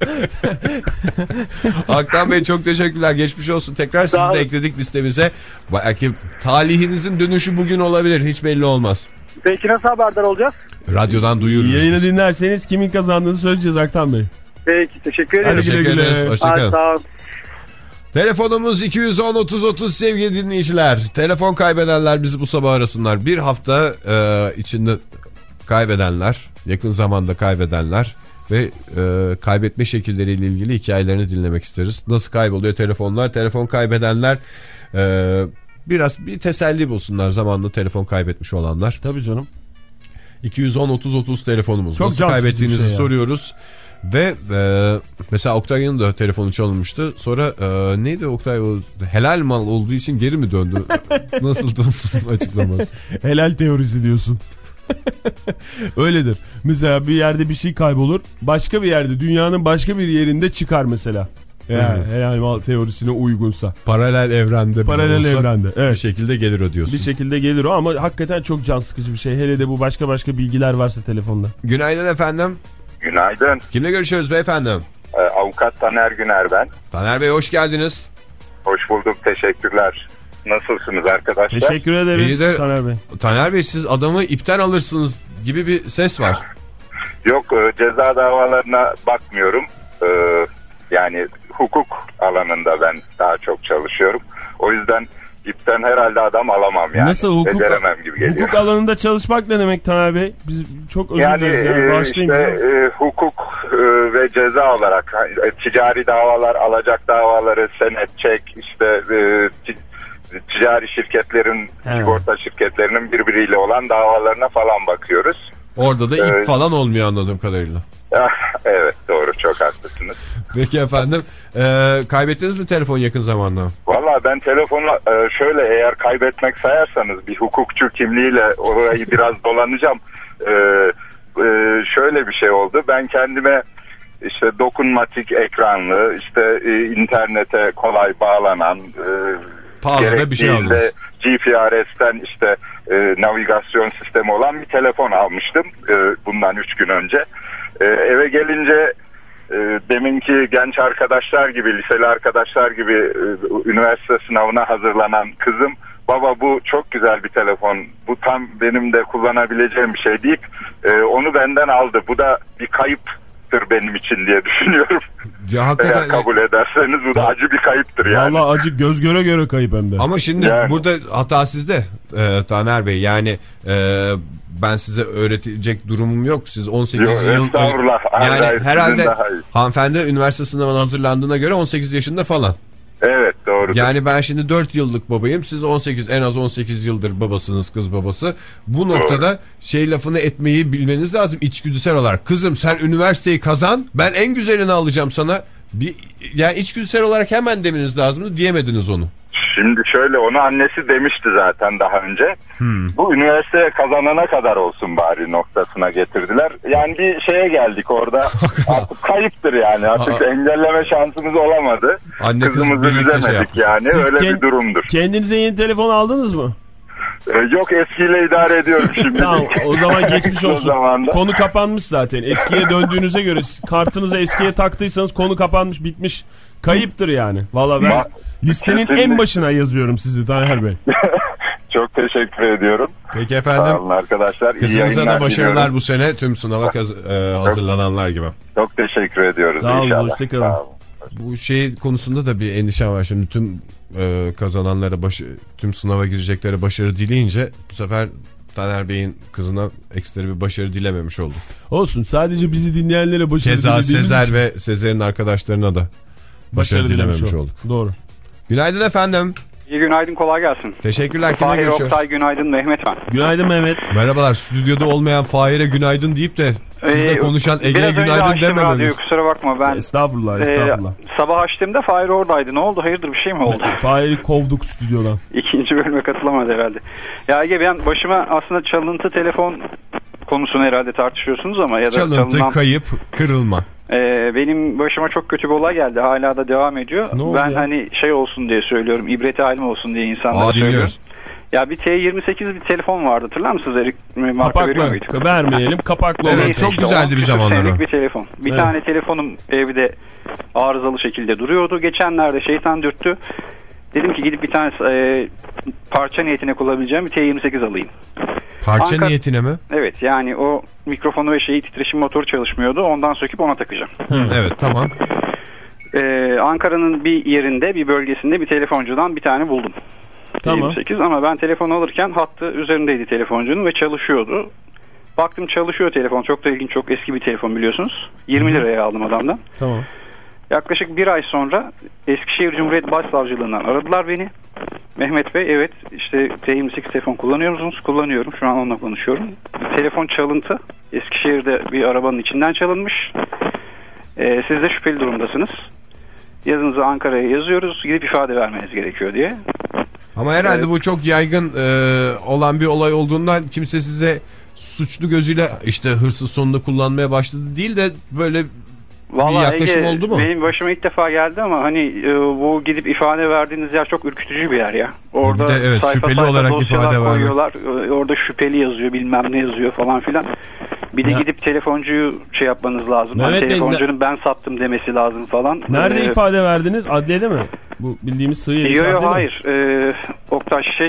Hakan Bey çok teşekkürler. Geçmiş olsun. Tekrar sizi de ekledik listemize. Belki talihinizin dönüşü bugün olabilir. Hiç belli olmaz. Peki nasıl haberdar olacağız? Radyodan duyururuz. Yayını biz. dinlerseniz kimin kazandığını söyleyeceğiz Hakan Bey. Peki teşekkür ederim. Teşekkür güle güle. ederiz. Hoşçakalın. Sağ ol. Telefonumuz iki yüz on otuz otuz sevgili dinleyiciler. Telefon kaybedenler bizi bu sabah arasınlar. Bir hafta e, içinde kaybedenler, yakın zamanda kaybedenler ve e, kaybetme şekilleriyle ilgili hikayelerini dinlemek isteriz. Nasıl kayboluyor telefonlar? Telefon kaybedenler e, biraz bir teselli bulsunlar zamanında telefon kaybetmiş olanlar. Tabii canım. iki yüz on otuz otuz telefonumuz. Çok nasıl can kaybettiğinizi şey soruyoruz. Ve e, mesela Oktay'ın da telefonu çalınmıştı. Sonra e, neydi Oktay? O, helal mal olduğu için geri mi döndü? Nasıl döndü açıklaması? Helal teorisi diyorsun. Öyledir. Mesela bir yerde bir şey kaybolur. Başka bir yerde, dünyanın başka bir yerinde çıkar mesela. Yani helal mal teorisine uygunsa. Paralel evrende. Paralel olsa, evrende. Evet. Bir şekilde gelir o diyorsun. Bir şekilde gelir o ama hakikaten çok can sıkıcı bir şey. Hele de bu başka başka bilgiler varsa telefonda. Günaydın efendim. Günaydın. Kimle görüşüyoruz beyefendi? Ee, avukat Taner Güner ben. Taner Bey hoş geldiniz. Hoş bulduk, teşekkürler. Nasılsınız arkadaşlar? Teşekkür ederiz İyidir. Taner Bey. Taner Bey siz adamı ipten alırsınız gibi bir ses var. Yok, ceza davalarına bakmıyorum. Ee, yani hukuk alanında ben daha çok çalışıyorum. O yüzden ipten herhalde adam alamam yani. Nasıl hukuk, beceremem gibi geliyor. Hukuk alanında çalışmak ne demek Taner Bey? Biz çok özür yani, dileriz. Yani, e, işte e, hukuk e, ve ceza olarak e, ticari davalar, alacak davaları, senet, çek, işte e, ticari şirketlerin, evet. sigorta şirketlerinin birbiriyle olan davalarına falan bakıyoruz. Orada da ip evet. falan olmuyor anladığım kadarıyla. Evet doğru, çok haklısınız. Peki efendim ee, kaybettiniz mi telefon yakın zamanda? Valla ben telefonu şöyle, eğer kaybetmek sayarsanız bir hukukçu kimliğiyle orayı biraz dolanacağım. Ee, e, şöyle bir şey oldu, ben kendime işte dokunmatik ekranlı, işte e, internete kolay bağlanan, e, pahalı da bir şey aldınız. G P R S'ten işte e, navigasyon sistemi olan bir telefon almıştım e, bundan üç gün önce. E, eve gelince e, deminki genç arkadaşlar gibi, liseli arkadaşlar gibi e, üniversite sınavına hazırlanan kızım, baba bu çok güzel bir telefon, bu tam benim de kullanabileceğim bir şey deyip e, onu benden aldı. Bu da bir kayıptır benim için diye düşünüyorum. Ya hakikaten... Eğer kabul ederseniz bu da acı bir kayıptır yani. Valla acı, göz göre göre kayıp hem de. Ama şimdi yani. Burada hata sizde e, Taner Bey, yani e, ben size öğretecek durumum yok. Siz on sekiz yok, yıl estağfurullah. yani hayır, herhalde hanımefendi üniversite sınavına hazırlandığına göre on sekiz yaşında falan. Evet doğru. Yani ben şimdi dört yıllık babayım. Siz on sekiz, en az on sekiz yıldır babasınız, kız babası. Bu noktada doğru. Şey lafını etmeyi bilmeniz lazım içgüdüsel olarak. Kızım sen üniversiteyi kazan, ben en güzelini alacağım sana. Bir, yani içgüdüsel olarak hemen demeniz lazımdı, diyemediniz onu. Şimdi şöyle, onu annesi demişti zaten daha önce. Hmm. Bu üniversiteye kazanana kadar olsun bari noktasına getirdiler. Yani bir şeye geldik orada. Artık kayıptır yani. Artık engelleme şansımız olamadı. Anne kızımızı kız üzemedik şey yani. Siz öyle kend- bir durumdur. Kendinize yeni telefon aldınız mı? Ee, yok, eskiyle idare ediyorum şimdi. Tamam, o zaman geçmiş olsun. Konu kapanmış zaten. Eskiye döndüğünüze göre, kartınızı eskiye taktıysanız konu kapanmış, bitmiş. Kayıptır yani. Valla ben Ma- listenin kesinlikle en başına yazıyorum sizi Taner Bey. Çok teşekkür ediyorum. Peki efendim. Sağ olun arkadaşlar. Kızınıza da başarılar diliyorum. Bu sene tüm sınava kaz- e, hazırlananlar gibi. Çok teşekkür ediyoruz. Sağ olun, hoşçakalın. Bu şey konusunda da bir endişem var. Şimdi tüm e, kazananlara, başı, tüm sınava gireceklere başarı dileyince bu sefer Taner Bey'in kızına ekstra bir başarı dilememiş olduk. Olsun, sadece bizi dinleyenlere başarı Keza Sezer için. ve Sezer'in arkadaşlarına da başarı, başarı dilememiş olduk. Doğru. Günaydın efendim. İyi günaydın, kolay gelsin. Teşekkürler. Kimle Fahir görüşüyoruz? Oktay, günaydın, Mehmet ben. Günaydın Mehmet. Merhabalar. Stüdyoda olmayan Fahir'e günaydın deyip de sizle ee, konuşan Ege'ye günaydın demememiz. Kusura bakma ben. Estağfurullah, estağfurullah. E, sabah açtığımda Fahir oradaydı. Ne oldu? Hayırdır, bir şey mi oldu? Fahir'i kovduk stüdyodan. İkinci bölüme katılamadı herhalde. Ya Ege, ben başıma aslında çalıntı telefon konusunu herhalde tartışıyorsunuz ama ya da çalıntı, çalınan... kayıp, kırılma. Ee, benim başıma çok kötü bir olay geldi. Hala da devam ediyor. Ben ya? hani şey olsun diye söylüyorum. İbreti halim olsun diye insanlara Aa, söylüyorum. Ya bir T yirmi sekiz bir telefon vardı, hatırlar mısınız? Erik marka veriyor muydu? Kapaklı vermeyelim. Kapaklı. Evet, Neyse, çok işte güzeldi bir zamanları. Bir telefon. Bir evet. tane telefonum evde arızalı şekilde duruyordu. Geçenlerde şeytan dürttü. Dedim ki gidip bir tane e, parça niyetine kullanabileceğim bir T yirmi sekiz alayım. Parça Ankara... niyetine mi? Evet, yani o mikrofonu ve şeyi, titreşim motoru çalışmıyordu. Ondan söküp ona takacağım. Hı, evet, tamam. Ee, Ankara'nın bir yerinde, bir bölgesinde bir telefoncudan bir tane buldum. Tamam. yirmi sekiz ama ben telefon alırken hattı üzerindeydi telefoncunun ve çalışıyordu. Baktım çalışıyor telefon. Çok da ilginç, çok eski bir telefon biliyorsunuz. yirmi liraya aldım adamdan. Tamam. Yaklaşık bir ay sonra Eskişehir Cumhuriyet Başsavcılığından aradılar beni. Mehmet Bey, evet işte T yirmi sekiz telefon kullanıyor musunuz? Kullanıyorum. Şu an onunla konuşuyorum. Telefon çalıntı. Eskişehir'de bir arabanın içinden çalınmış. Ee, siz de şüpheli durumdasınız. Yazınızı Ankara'ya yazıyoruz. Gidip ifade vermeniz gerekiyor diye. Ama herhalde evet. bu çok yaygın e, olan bir olay olduğundan kimse size suçlu gözüyle işte hırsız sonunda kullanmaya başladı değil de böyle Vallahi bir yaklaşım Ege, oldu mu? Benim başıma ilk defa geldi ama hani e, bu gidip ifade verdiğiniz yer çok ürkütücü bir yer ya. Orada de, evet, sayfa şüpheli sayfa olarak ifade koyuyorlar. Vermek. Orada şüpheli yazıyor, bilmem ne yazıyor falan filan. Bir de ya. gidip telefoncuyu şey yapmanız lazım. Evet, hani telefoncunun ben sattım demesi lazım falan. Nerede ee, ifade verdiniz? Adliyede mi? Bu bildiğimiz sığ yeri Yok yok hayır. Ee, Oktay şey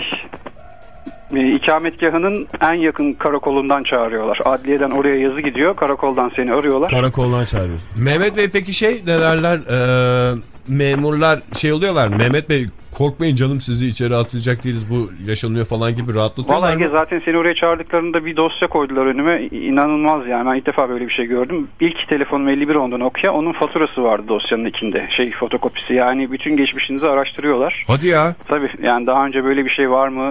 e, ikametgahının en yakın karakolundan çağırıyorlar. Adliyeden oraya yazı gidiyor. Karakoldan seni arıyorlar. Karakoldan çağırıyorsun. Mehmet Bey peki şey ne derler e, memurlar şey oluyorlar. Mehmet Bey korkmayın canım sizi içeri atlayacak değiliz bu yaşanıyor falan gibi rahatlatıyorlar Vallahi mı? zaten seni oraya çağırdıklarında bir dosya koydular önüme. İnanılmaz yani. Ben ilk defa böyle bir şey gördüm. İlk telefonum elli bir ondan Nokia. Onun faturası vardı dosyanın içinde. Şey fotokopisi yani bütün geçmişinizi araştırıyorlar. Hadi ya. Tabii yani daha önce böyle bir şey var mı?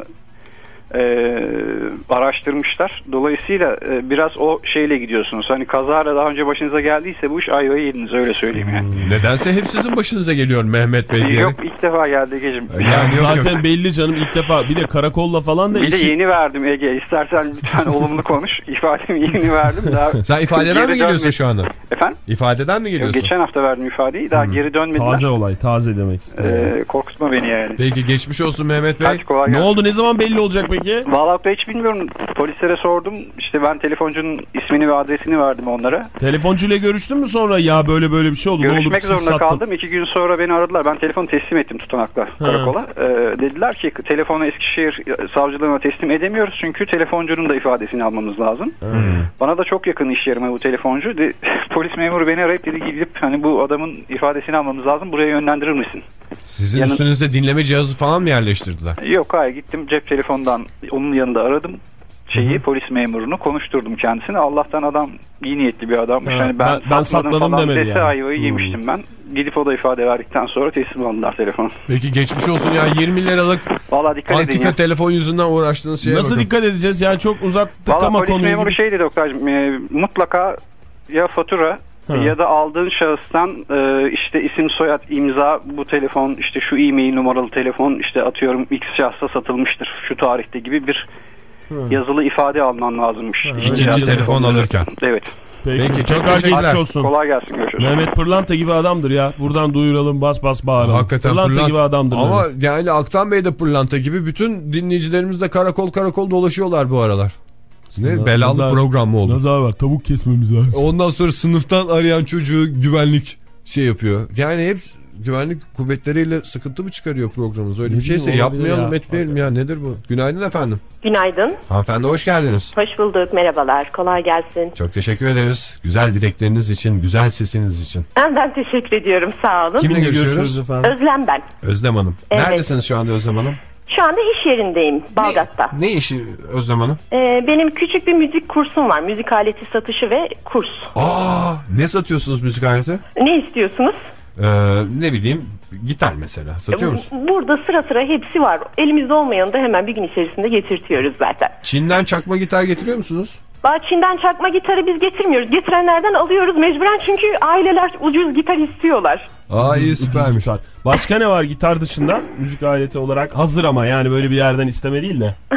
Ee, araştırmışlar. Dolayısıyla e, biraz o şeyle gidiyorsunuz. Hani kazara daha önce başınıza geldiyse bu iş ayvayı yediniz öyle söyleyeyim yani. Nedense hep sizin başınıza geliyor Mehmet Bey diye. Yok ilk defa geldi Egeciğim. Yani, yani yok, zaten yok. belli canım ilk defa bir de karakolla falan da bir işi... de yeni verdim Ege. İstersen lütfen olumlu konuş. İfademi yeni verdim. Daha sen ifadeden mi geliyorsun dönmedi. şu anda? Efendim? İfadeden mi geliyorsun? Geçen hafta verdim ifadeyi. Daha hmm. geri dönmediler. Taze olay. Taze demek istedim. Ee, korkutma beni yani. Peki geçmiş olsun Mehmet Bey. Hadi, ne oldu? Ne zaman belli olacak peki? Vallahi da hiç bilmiyorum. Polislere sordum. İşte ben telefoncunun ismini ve adresini verdim onlara. Telefoncuyla görüştün mü sonra? Ya böyle böyle bir şey oldu. Görüşmek ne oldu, zorunda sattın. kaldım. İki gün sonra beni aradılar. Ben telefonu teslim ettim tutanakla karakola. Ee, dediler ki telefonu Eskişehir savcılığına teslim edemiyoruz. Çünkü telefoncunun da ifadesini almamız lazım. Hmm. Bana da çok yakın iş yerime bu telefoncu. De, polis memuru beni arayıp dedi gidip hani bu adamın ifadesini almamız lazım. Buraya yönlendirir misin? Sizin Yanın... üstünüzde dinleme cihazı falan mı yerleştirdiler? Yok hayır gittim cep telefondan onun yanında aradım. Şeyi Hı-hı. polis memurunu konuşturdum kendisini. Allah'tan adam iyi niyetli bir adammış. Ha, yani ben, ben, ben satmadım falan dese yani. Ayvayı hmm. yemiştim ben. Gidip o da ifade verdikten sonra teslim aldılar telefonu. Peki geçmiş olsun ya yirmi liralık antika telefon yüzünden uğraştığınız şeye nasıl bakın. dikkat edeceğiz yani çok uzattık Vallahi ama polis konuyu. memuru şey dedi Oktay'cığım e, mutlaka ya fatura Ha. ya da aldığın şahıstan e, işte isim soyad imza bu telefon işte şu e-mail numaralı telefon işte atıyorum X şahsa satılmıştır şu tarihte gibi bir Hı. yazılı ifade alman lazımmış. İkinci telefon alırken. Evet. Peki, Peki çok teşekkürler. Olsun. Kolay gelsin görüşürüz. Mehmet Pırlanta gibi adamdır ya. Buradan duyuralım bas bas bağıralım. Hakikaten Pırlanta, Pırlanta gibi adamdır. Ama Mehmet. yani Aktan Bey de Pırlanta gibi bütün dinleyicilerimiz de karakol karakol dolaşıyorlar bu aralar. Ne Na, belalı nazar, program mı oldu? Nazar var tavuk kesmemiz lazım. Ondan sonra sınıftan arayan çocuğu güvenlik şey yapıyor. Yani hep güvenlik kuvvetleriyle sıkıntı mı çıkarıyor programımız? Öyle ne bir şeyse yapmayalım ya. etmeyelim ya. Nedir bu? Günaydın efendim. Günaydın. Hanımefendi hoş geldiniz. Hoş bulduk. Merhabalar. Kolay gelsin. Çok teşekkür ederiz. Güzel dilekleriniz için, güzel sesiniz için. Ben teşekkür ediyorum. Sağ olun. Kimle görüşüyoruz efendim? Özlem ben. Özlem Hanım. Evet. Neredesiniz şu anda Özlem Hanım? Şu anda iş yerindeyim Balgat'ta. Ne, ne işi Özlem Hanım? Ee, benim küçük bir müzik kursum var. Müzik aleti satışı ve kurs. Aa, ne satıyorsunuz müzik aleti? Ne istiyorsunuz? Ee, ne bileyim gitar mesela satıyor musun? Burada sıra sıra hepsi var. Elimizde olmayanı da hemen bir gün içerisinde getirtiyoruz zaten. Çin'den çakma gitar getiriyor musunuz? Çin'den çakma gitarı biz getirmiyoruz. Getirenlerden alıyoruz mecburen çünkü aileler ucuz gitar istiyorlar. Aa iyi süpermiş. Başka ne var gitar dışında müzik aleti olarak hazır ama yani böyle bir yerden isteme değil de. Ha,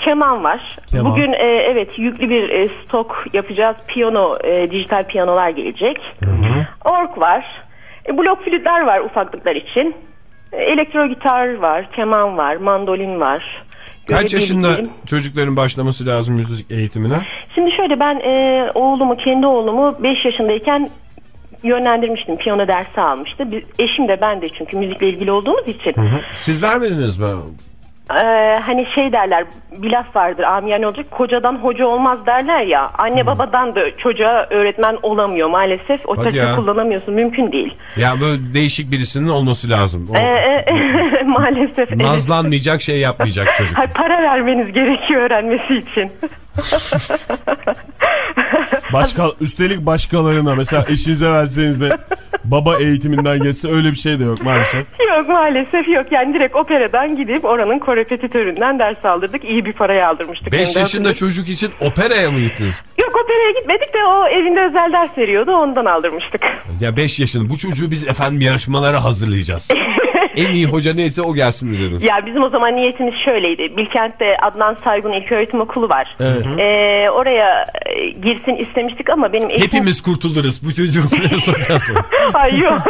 keman var. Keman. Bugün e, evet yüklü bir e, stok yapacağız. Piyano, e, dijital piyanolar gelecek. Hı hı. Org var. E, blok flütler var ufaklıklar için. E, elektro gitar var, keman var, mandolin var. Kaç yaşında çocukların başlaması lazım müzik eğitimine? Şimdi şöyle, ben e, oğlumu, kendi oğlumu beş yaşındayken yönlendirmiştim. Piyano dersi almıştı. Biz, eşim de ben de, çünkü müzikle ilgili olduğumuz için. Hı hı. Siz vermediniz mi? Ee, hani şey derler, bir laf vardır, amiyane olacak, kocadan hoca olmaz derler ya. Anne hmm. babadan da çocuğa öğretmen olamıyor maalesef. O taşı kullanamıyorsun, mümkün değil. Ya böyle değişik birisinin olması lazım. O... Ee, e, maalesef. Nazlanmayacak, evet. Şey yapmayacak çocuk. Hayır, para vermeniz gerekiyor öğrenmesi için. Başka, üstelik başkalarına, mesela eşinize verseniz de baba eğitiminden geçse, öyle bir şey de yok maalesef. Yok maalesef yok, yani direkt operadan gidip oranın korepetitöründen ders aldırdık, iyi bir paraya aldırmıştık. beş yaşında çocuk için operaya mı gittiniz? Yok, operaya gitmedik de o evinde özel ders veriyordu, ondan aldırmıştık. Ya beş yaşında bu çocuğu biz efendim yarışmalara hazırlayacağız. En iyi hoca neyse o gelsin müdürüm. Ya bizim o zaman niyetimiz şöyleydi. Bilkent'te Adnan Saygun İlköğretim Okulu var. Evet. Ee, oraya girsin istemiştik ama benim eşim... Hepimiz kurtuluruz bu çocuğu buraya sokarsın. Ay yok.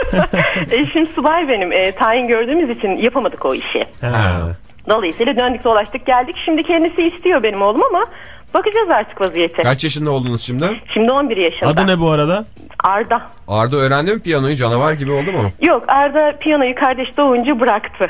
Eşim subay benim. E, tayin gördüğümüz için yapamadık o işi. Ha. Dolayısıyla döndük dolaştık geldik. Şimdi kendisi istiyor benim oğlum ama bakacağız artık vaziyete. Kaç yaşında oldunuz şimdi? Şimdi on bir yaşında. Adı ne bu arada? Arda. Arda öğrendi mi piyanoyu? Canavar gibi oldu mu? Yok, Arda piyanoyu kardeş doğunca bıraktı.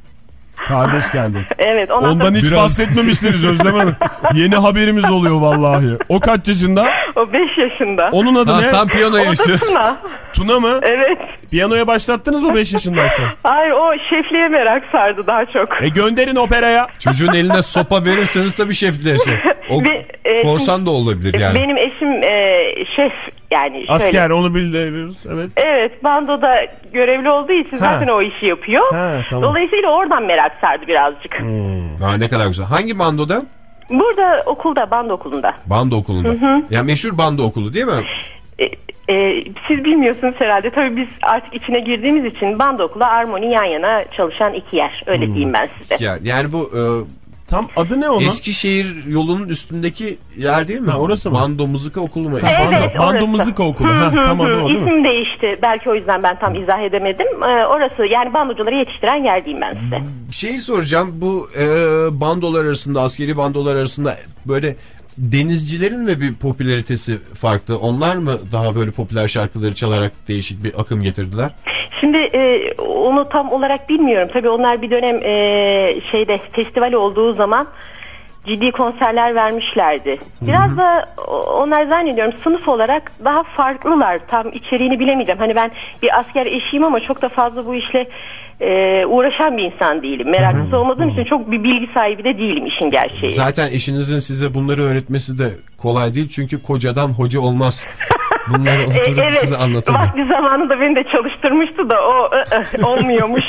Kardeş geldi. Evet. Ondan sonra... hiç Biraz... bahsetmemiştiniz Özlem Hanım. Yeni haberimiz oluyor vallahi. O kaç yaşında? O beş yaşında. Onun adı ha, ne? Tam piyano yaşı. O da Tuna. Tuna mı? Evet. Piyanoya başlattınız mı beş yaşındaysa? Hayır, o şefliğe merak sardı daha çok. E gönderin operaya. Çocuğun eline sopa verirseniz tabii şefliğe şey. O Ve, e, korsan da olabilir yani. Benim eşim e, şef yani şöyle. Asker, onu bildiriyoruz. Evet. Evet, bandoda görevli olduğu için ha. zaten o işi yapıyor. Ha, tamam. Dolayısıyla oradan merak sardı birazcık. Hmm. Ha, ne kadar güzel. Hangi bandoda? Burada okulda, bando okulunda. Bando okulunda. Hı hı. Ya meşhur bando okulu değil mi? E, e, siz bilmiyorsunuz herhalde. Tabii biz artık içine girdiğimiz için bando okulu, armoni yan yana çalışan iki yer. Öyle hmm. diyeyim ben size. Ya, yani bu... E, tam adı ne onun? Eskişehir yolunun üstündeki yer değil mi? Ha, orası mı? Bando Muzika Okulu mu? Evet, Bando, Bando Muzika Okulu. Ha, tam adı o değil mi? İsim değişti. Belki o yüzden ben tam izah edemedim. Ee, orası, yani bandocuları yetiştiren yer diyeyim ben size. Şeyi soracağım. Bu e, bandolar arasında, askeri bandolar arasında böyle denizcilerin mi bir popülaritesi farklı? Onlar mı daha böyle popüler şarkıları çalarak değişik bir akım getirdiler? Şimdi e, onu tam olarak bilmiyorum. Tabii onlar bir dönem e, şeyde festival olduğu zaman ciddi konserler vermişlerdi. Biraz Hı-hı. da onlar zannediyorum sınıf olarak daha farklılar. Tam içeriğini bilemeyeceğim. Hani ben bir asker eşiyim ama çok da fazla bu işle e, uğraşan bir insan değilim. Meraklısı Hı-hı. olmadığım için çok bir bilgi sahibi de değilim işin gerçeği. Zaten eşinizin size bunları öğretmesi de kolay değil. Çünkü kocadan hoca olmaz. Bunları oturup evet, size anlatamam. Vakti zamanında beni de çalıştırmıştı da o olmuyormuş.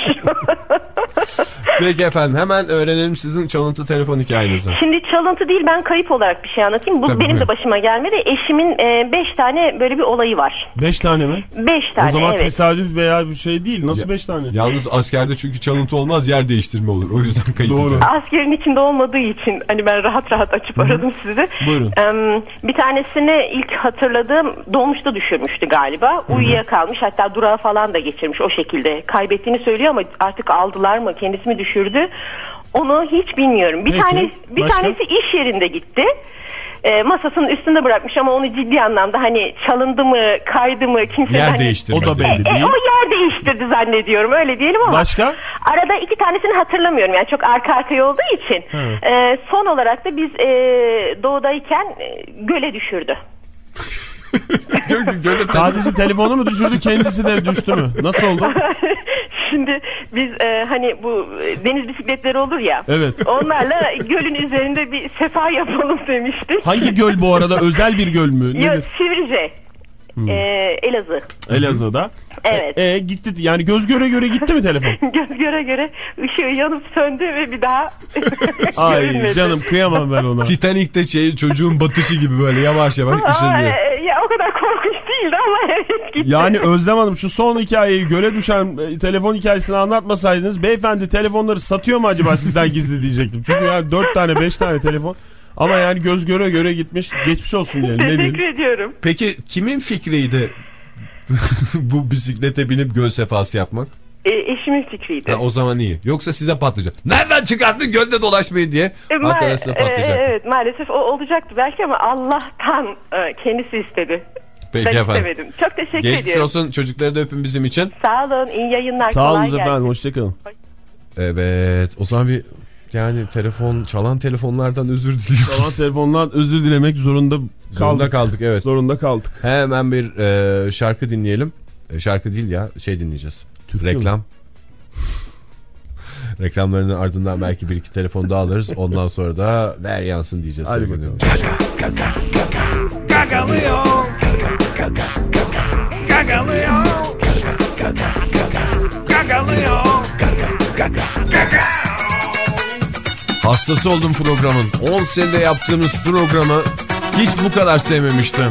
Peki efendim, hemen öğrenelim sizin çalıntı telefon hikayenizi. Şimdi çalıntı değil, ben kayıp olarak bir şey anlatayım. Bu Tabii benim mi? de başıma gelmedi. Eşimin e, beş tane böyle bir olayı var. Beş tane mi? Beş tane, O zaman evet. tesadüf veya bir şey değil. Nasıl ya, beş tane? Yalnız askerde çünkü çalıntı olmaz, yer değiştirme olur. O yüzden kayıp. Doğru. Askerin içinde olmadığı için hani ben rahat rahat açıp Hı-hı. aradım sizi. Buyurun. Ee, bir tanesini ilk hatırladığım dolmuşta düşürmüştü galiba. Hı-hı. Uyuyakalmış, hatta durağı falan da geçirmiş o şekilde. Kaybettiğini söylüyor ama artık aldılar mı, kendisi mi düşürdü? Onu hiç bilmiyorum. Bir Peki, tanesi bir başka? tanesi iş yerinde gitti. E, masasının üstünde bırakmış ama onu ciddi anlamda hani çalındı mı, kaydı mı, kimse yer hani... değiştirmedi. O da belli değil. E, o yer değiştirdi zannediyorum, öyle diyelim ama. Başka? Arada iki tanesini hatırlamıyorum yani, çok arka arkaya olduğu için. E, son olarak da biz e, doğudayken e, göle düşürdü. Sadece telefonu mu düşürdü, kendisi de düştü mü? Nasıl oldu? Şimdi biz e, hani bu deniz bisikletleri olur ya. Evet. Onlarla gölün üzerinde bir sefa yapalım demiştik. Hangi göl bu arada? Özel bir göl mü? Yok, Sivrice. Hmm. Ee, Elazığ. Elazığ'da. Evet. E, e, gitti yani, göz göre göre gitti mi telefon? Göz göre göre ışığı yanıp söndü ve bir daha Ay canım, kıyamam ben ona. Titanik'te şey, çocuğun batışı gibi böyle yavaş yavaş ışınlıyor. Ya o kadar korkunç değil değildi ama evet gitti. Yani Özlem Hanım şu son hikayeyi göle düşen e, telefon hikayesini anlatmasaydınız beyefendi telefonları satıyor mu acaba sizden gizli diyecektim. Çünkü yani dört tane beş tane telefon ama yani göz göre göre gitmiş, geçmiş olsun diyelim. Teşekkür ediyorum. Peki kimin fikriydi bu bisiklete binip göl sefası yapmak? E, eşimin fikriydi. Ha, o zaman iyi. Yoksa size patlayacak. Nereden çıkarttın gölde dolaşmayın diye E, ma- arkadaşına patlayacaktı. E, evet maalesef o olacaktı belki ama Allah'tan e, kendisi istedi. Peki ben efendim. istemedim. Çok teşekkür Geçmiş ediyorum. olsun, çocukları da öpün bizim için. Sağ olun, iyi yayınlar. Sağ olun kolay efendim, gelsin. hoşçakalın. Evet, o zaman bir yani telefon, çalan telefonlardan özür diliyorum. Çalan telefondan özür dilemek zorunda kaldık. Zorunda kaldık, evet. Zorunda kaldık. Hemen bir e, şarkı dinleyelim. E, şarkı değil ya, şey dinleyeceğiz. Türk Reklam. Reklamlarının ardından belki bir iki telefon daha alırız. Ondan sonra da ver yansın diyeceğiz. Hadi bakalım. Gagalıyor. Gagalıyor. Gagalıyor. Hastası oldum programın. on senede yaptığımız programı hiç bu kadar sevmemiştim.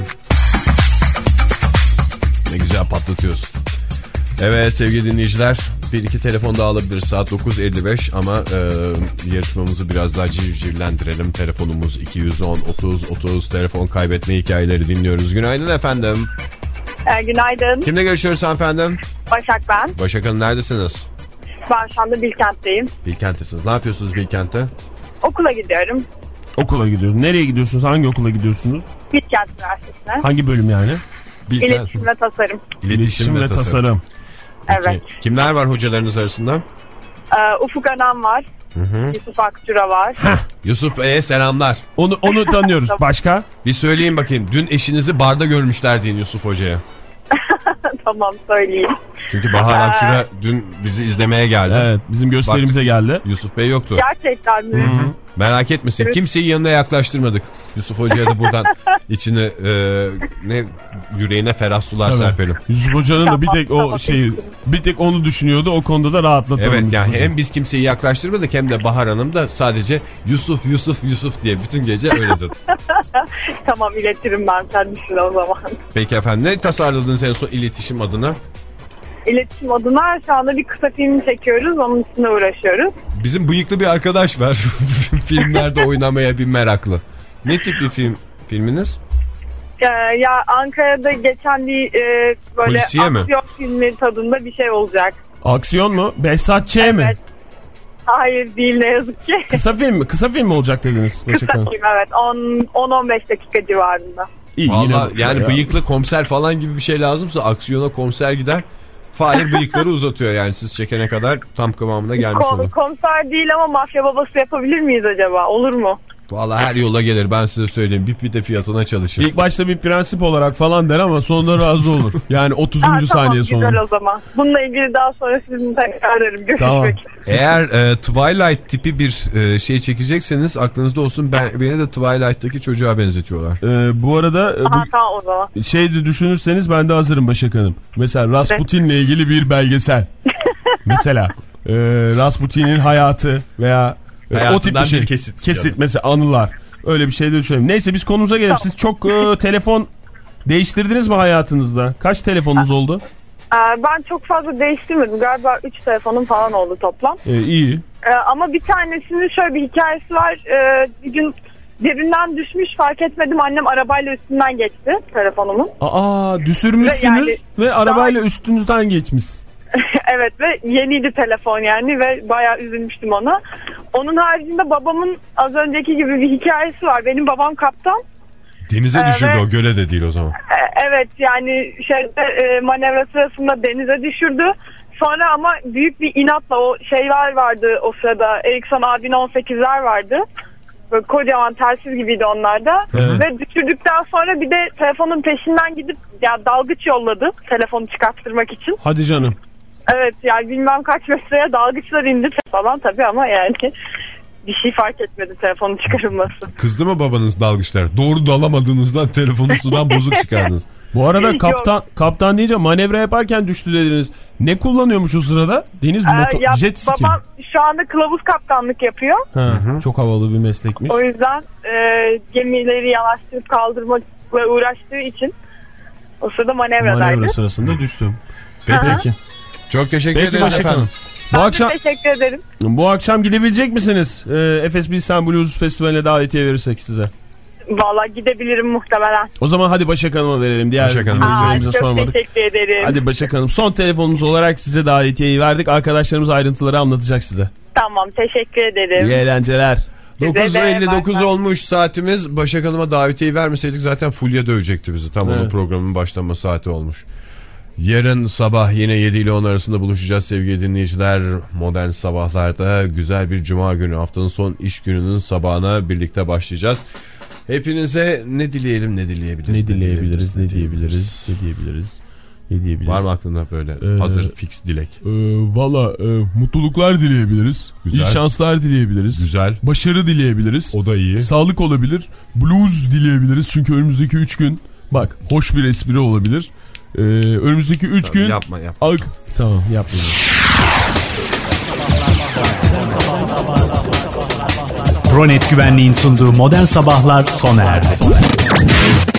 Ne güzel patlatıyoruz. Evet sevgili dinleyiciler, bir iki telefon daha alabiliriz. Saat dokuz elli beş ama e, yarışmamızı biraz daha civcivlendirelim. Telefonumuz iki yüz on otuz otuz, telefon kaybetme hikayeleri dinliyoruz. Günaydın efendim. Ee, günaydın. Kimle görüşüyoruz efendim? Başak ben. Başak Hanım, neredesiniz? Ben şu anda Bilkent'teyim. Bilkent'tesiniz. Ne yapıyorsunuz Bilkent'te? Okula gidiyorum. Okula gidiyorsunuz. Nereye gidiyorsunuz? Hangi okula gidiyorsunuz? Bilkent Üniversitesi'ne. Hangi bölüm yani? Bilkent. İletişim ve tasarım. İletişim, İletişim ve, ve tasarım. tasarım. Evet. Kimler var hocalarınız arasında? Ee, Ufuk Anan var. Hı hı. Yusuf Akçura var. Yusuf Bey'e selamlar. Onu onu tanıyoruz. Başka? Bir söyleyin bakayım. Dün eşinizi barda görmüşler deyin Yusuf Hoca'ya. Tamam söyleyeyim. Çünkü Bahar Akçura dün bizi izlemeye geldi. Evet, bizim gösterimize Bak, geldi. Yusuf Bey yoktu. Gerçekten mi? Hı hı. Merak etmesin. Evet. Kimseyi yanına yaklaştırmadık. Yusuf Hoca'ya da buradan içine e, ne yüreğine ferah sular Evet. serpelim. Yusuf Hoca'nın da bir Tamam, tek o tamam, şeyi, bir tek onu düşünüyordu. O konuda da rahatlatalım. Evet yani hem biz kimseyi yaklaştırmadık hem de Bahar Hanım da sadece Yusuf Yusuf Yusuf diye bütün gece öyle dedi. Tamam iletirim ben kendisine o zaman. Peki efendim, ne tasarladınız en son iletişim adına? İletişim adına şu anda bir kısa film çekiyoruz. Onun üstüne uğraşıyoruz. Bizim bıyıklı bir arkadaş var. Filmlerde oynamaya bir meraklı. Ne tip bir film filminiz? Ee, ya Ankara'da geçen bir e, böyle Polisiye mi? aksiyon filmi tadında bir şey olacak. Aksiyon mu? Behzat Ç. mi? Evet. Hayır değil ne yazık ki. Kısa film mi? Kısa film mi olacak dediniz? Kısa film evet. on on beş dakika civarında. İyi, Vallahi yine yani ya. bıyıklı komiser falan gibi bir şey lazımsa aksiyona komiser gider. Fahir bıyıkları uzatıyor yani siz çekene kadar tam kıvamına gelmiş Kom- olur. komiser değil ama mafya babası yapabilir miyiz acaba? Olur mu? Vallahi her yola gelir, ben size söyleyeyim. Bir pide fiyatına çalışır. İlk başta bir prensip olarak falan der ama sonunda razı olur. Yani otuzuncu Ha, tamam, saniye güzel sonra. o zaman. Bununla ilgili daha sonra sizinle tekrar ararım. Görüşmek Tamam. üzere. Eğer e, Twilight tipi bir e, şey çekecekseniz aklınızda olsun, ben, beni de Twilight'taki çocuğa benzetiyorlar. Ee, bu arada e, Aha, bu tamam o zaman. şey de düşünürseniz ben de hazırım Başak Hanım. Mesela Rasputin'le ilgili bir belgesel. Mesela e, Rasputin'in hayatı veya e, o tip bir şey. bir kesit. Kesit Yani. mesela anılar. Öyle bir şey de düşünelim. Neyse biz konumuza gelelim. Tamam. Siz çok e, telefon değiştirdiniz mi hayatınızda? Kaç telefonunuz oldu? Ee, ben çok fazla değiştirmedim. Galiba üç telefonum falan oldu toplam. Ee, iyi. Ee, ama bir tanesinin şöyle bir hikayesi var. Ee, bir gün cebinden düşmüş, fark etmedim. Annem arabayla üstünden geçti telefonumun. Aa, düşürmüşsünüz Ve yani ve arabayla üstünüzden geçmiş. Evet ve yeniydi telefon yani ve bayağı üzülmüştüm ona. Onun haricinde babamın az önceki gibi bir hikayesi var. Benim babam kaptan. Denize Ee, düşürdü ve- o, göle de değil o zaman. Ee, evet yani şeyde e, manevra sırasında denize düşürdü. Sonra ama büyük bir inatla o şeyler vardı o sırada. Ericsson A bin on sekizler vardı. Böyle kocaman telsiz gibiydi onlar da. Evet. Ve düşürdükten sonra bir de telefonun peşinden gidip ya dalgıç yolladı telefonu çıkarttırmak için. Hadi canım. Evet yani bilmem kaç metreye dalgıçlar indi falan tabii ama yani bir şey fark etmedi telefonun çıkarılması. Kızdı mı babanız dalgıçlar? Doğru dalamadığınızdan telefonu sudan bozuk çıkardınız. Bu arada kaptan kaptan deyince manevra yaparken düştü dediniz. Ne kullanıyormuş o sırada? Deniz Ee, motor, ya jet ski. babam şu anda kılavuz kaptanlık yapıyor. Ha, çok havalı bir meslekmiş. O yüzden e, gemileri yanaştırıp kaldırmakla uğraştığı için O sırada manevradaydı. Manevra sırasında düştüm. Peki. Aha. Çok teşekkür Peki ederiz Başak efendim. Hanım. Bu Ben akşam, de teşekkür ederim. bu akşam gidebilecek misiniz? Ee, Efes Bilsen Blues Festivali'ne davetiye verirsek size. Valla gidebilirim muhtemelen. O zaman hadi Başak Hanım'a verelim. Diğer Başak Hanım. dinleyicilerimize Çok sormadık. teşekkür ederim. Hadi Başak Hanım, son telefonumuz olarak size davetiyeyi verdik. Arkadaşlarımız ayrıntıları anlatacak size. Tamam, teşekkür ederim. İyi eğlenceler. dokuz de elli dokuz bay bay. olmuş saatimiz. Başak Hanım'a davetiyeyi vermeseydik zaten Fulya dövecekti bizi. Tam Evet. onun programın başlama saati olmuş. Yarın sabah yine yedi ile on arasında buluşacağız sevgili dinleyiciler. Modern Sabahlar'da güzel bir cuma günü, haftanın son iş gününün sabahına birlikte başlayacağız. Hepinize ne dileyelim ne dileyebiliriz. Ne dileyebiliriz, ne diyebiliriz, ne diyebiliriz, ne diyebiliriz. Var mı aklında böyle Ee, hazır fix dilek? Ee, Valla e, mutluluklar dileyebiliriz. Güzel. İyi şanslar dileyebiliriz. Güzel. Başarı dileyebiliriz. O da iyi. Sağlık olabilir. Blues dileyebiliriz. Çünkü önümüzdeki üç gün, bak, hoş bir espri olabilir. Ee, önümüzdeki üç gün. Yapma yapma. Ak tamam yapmayalım. Pronet Güvenliğin sunduğu Modern Sabahlar sona erdi.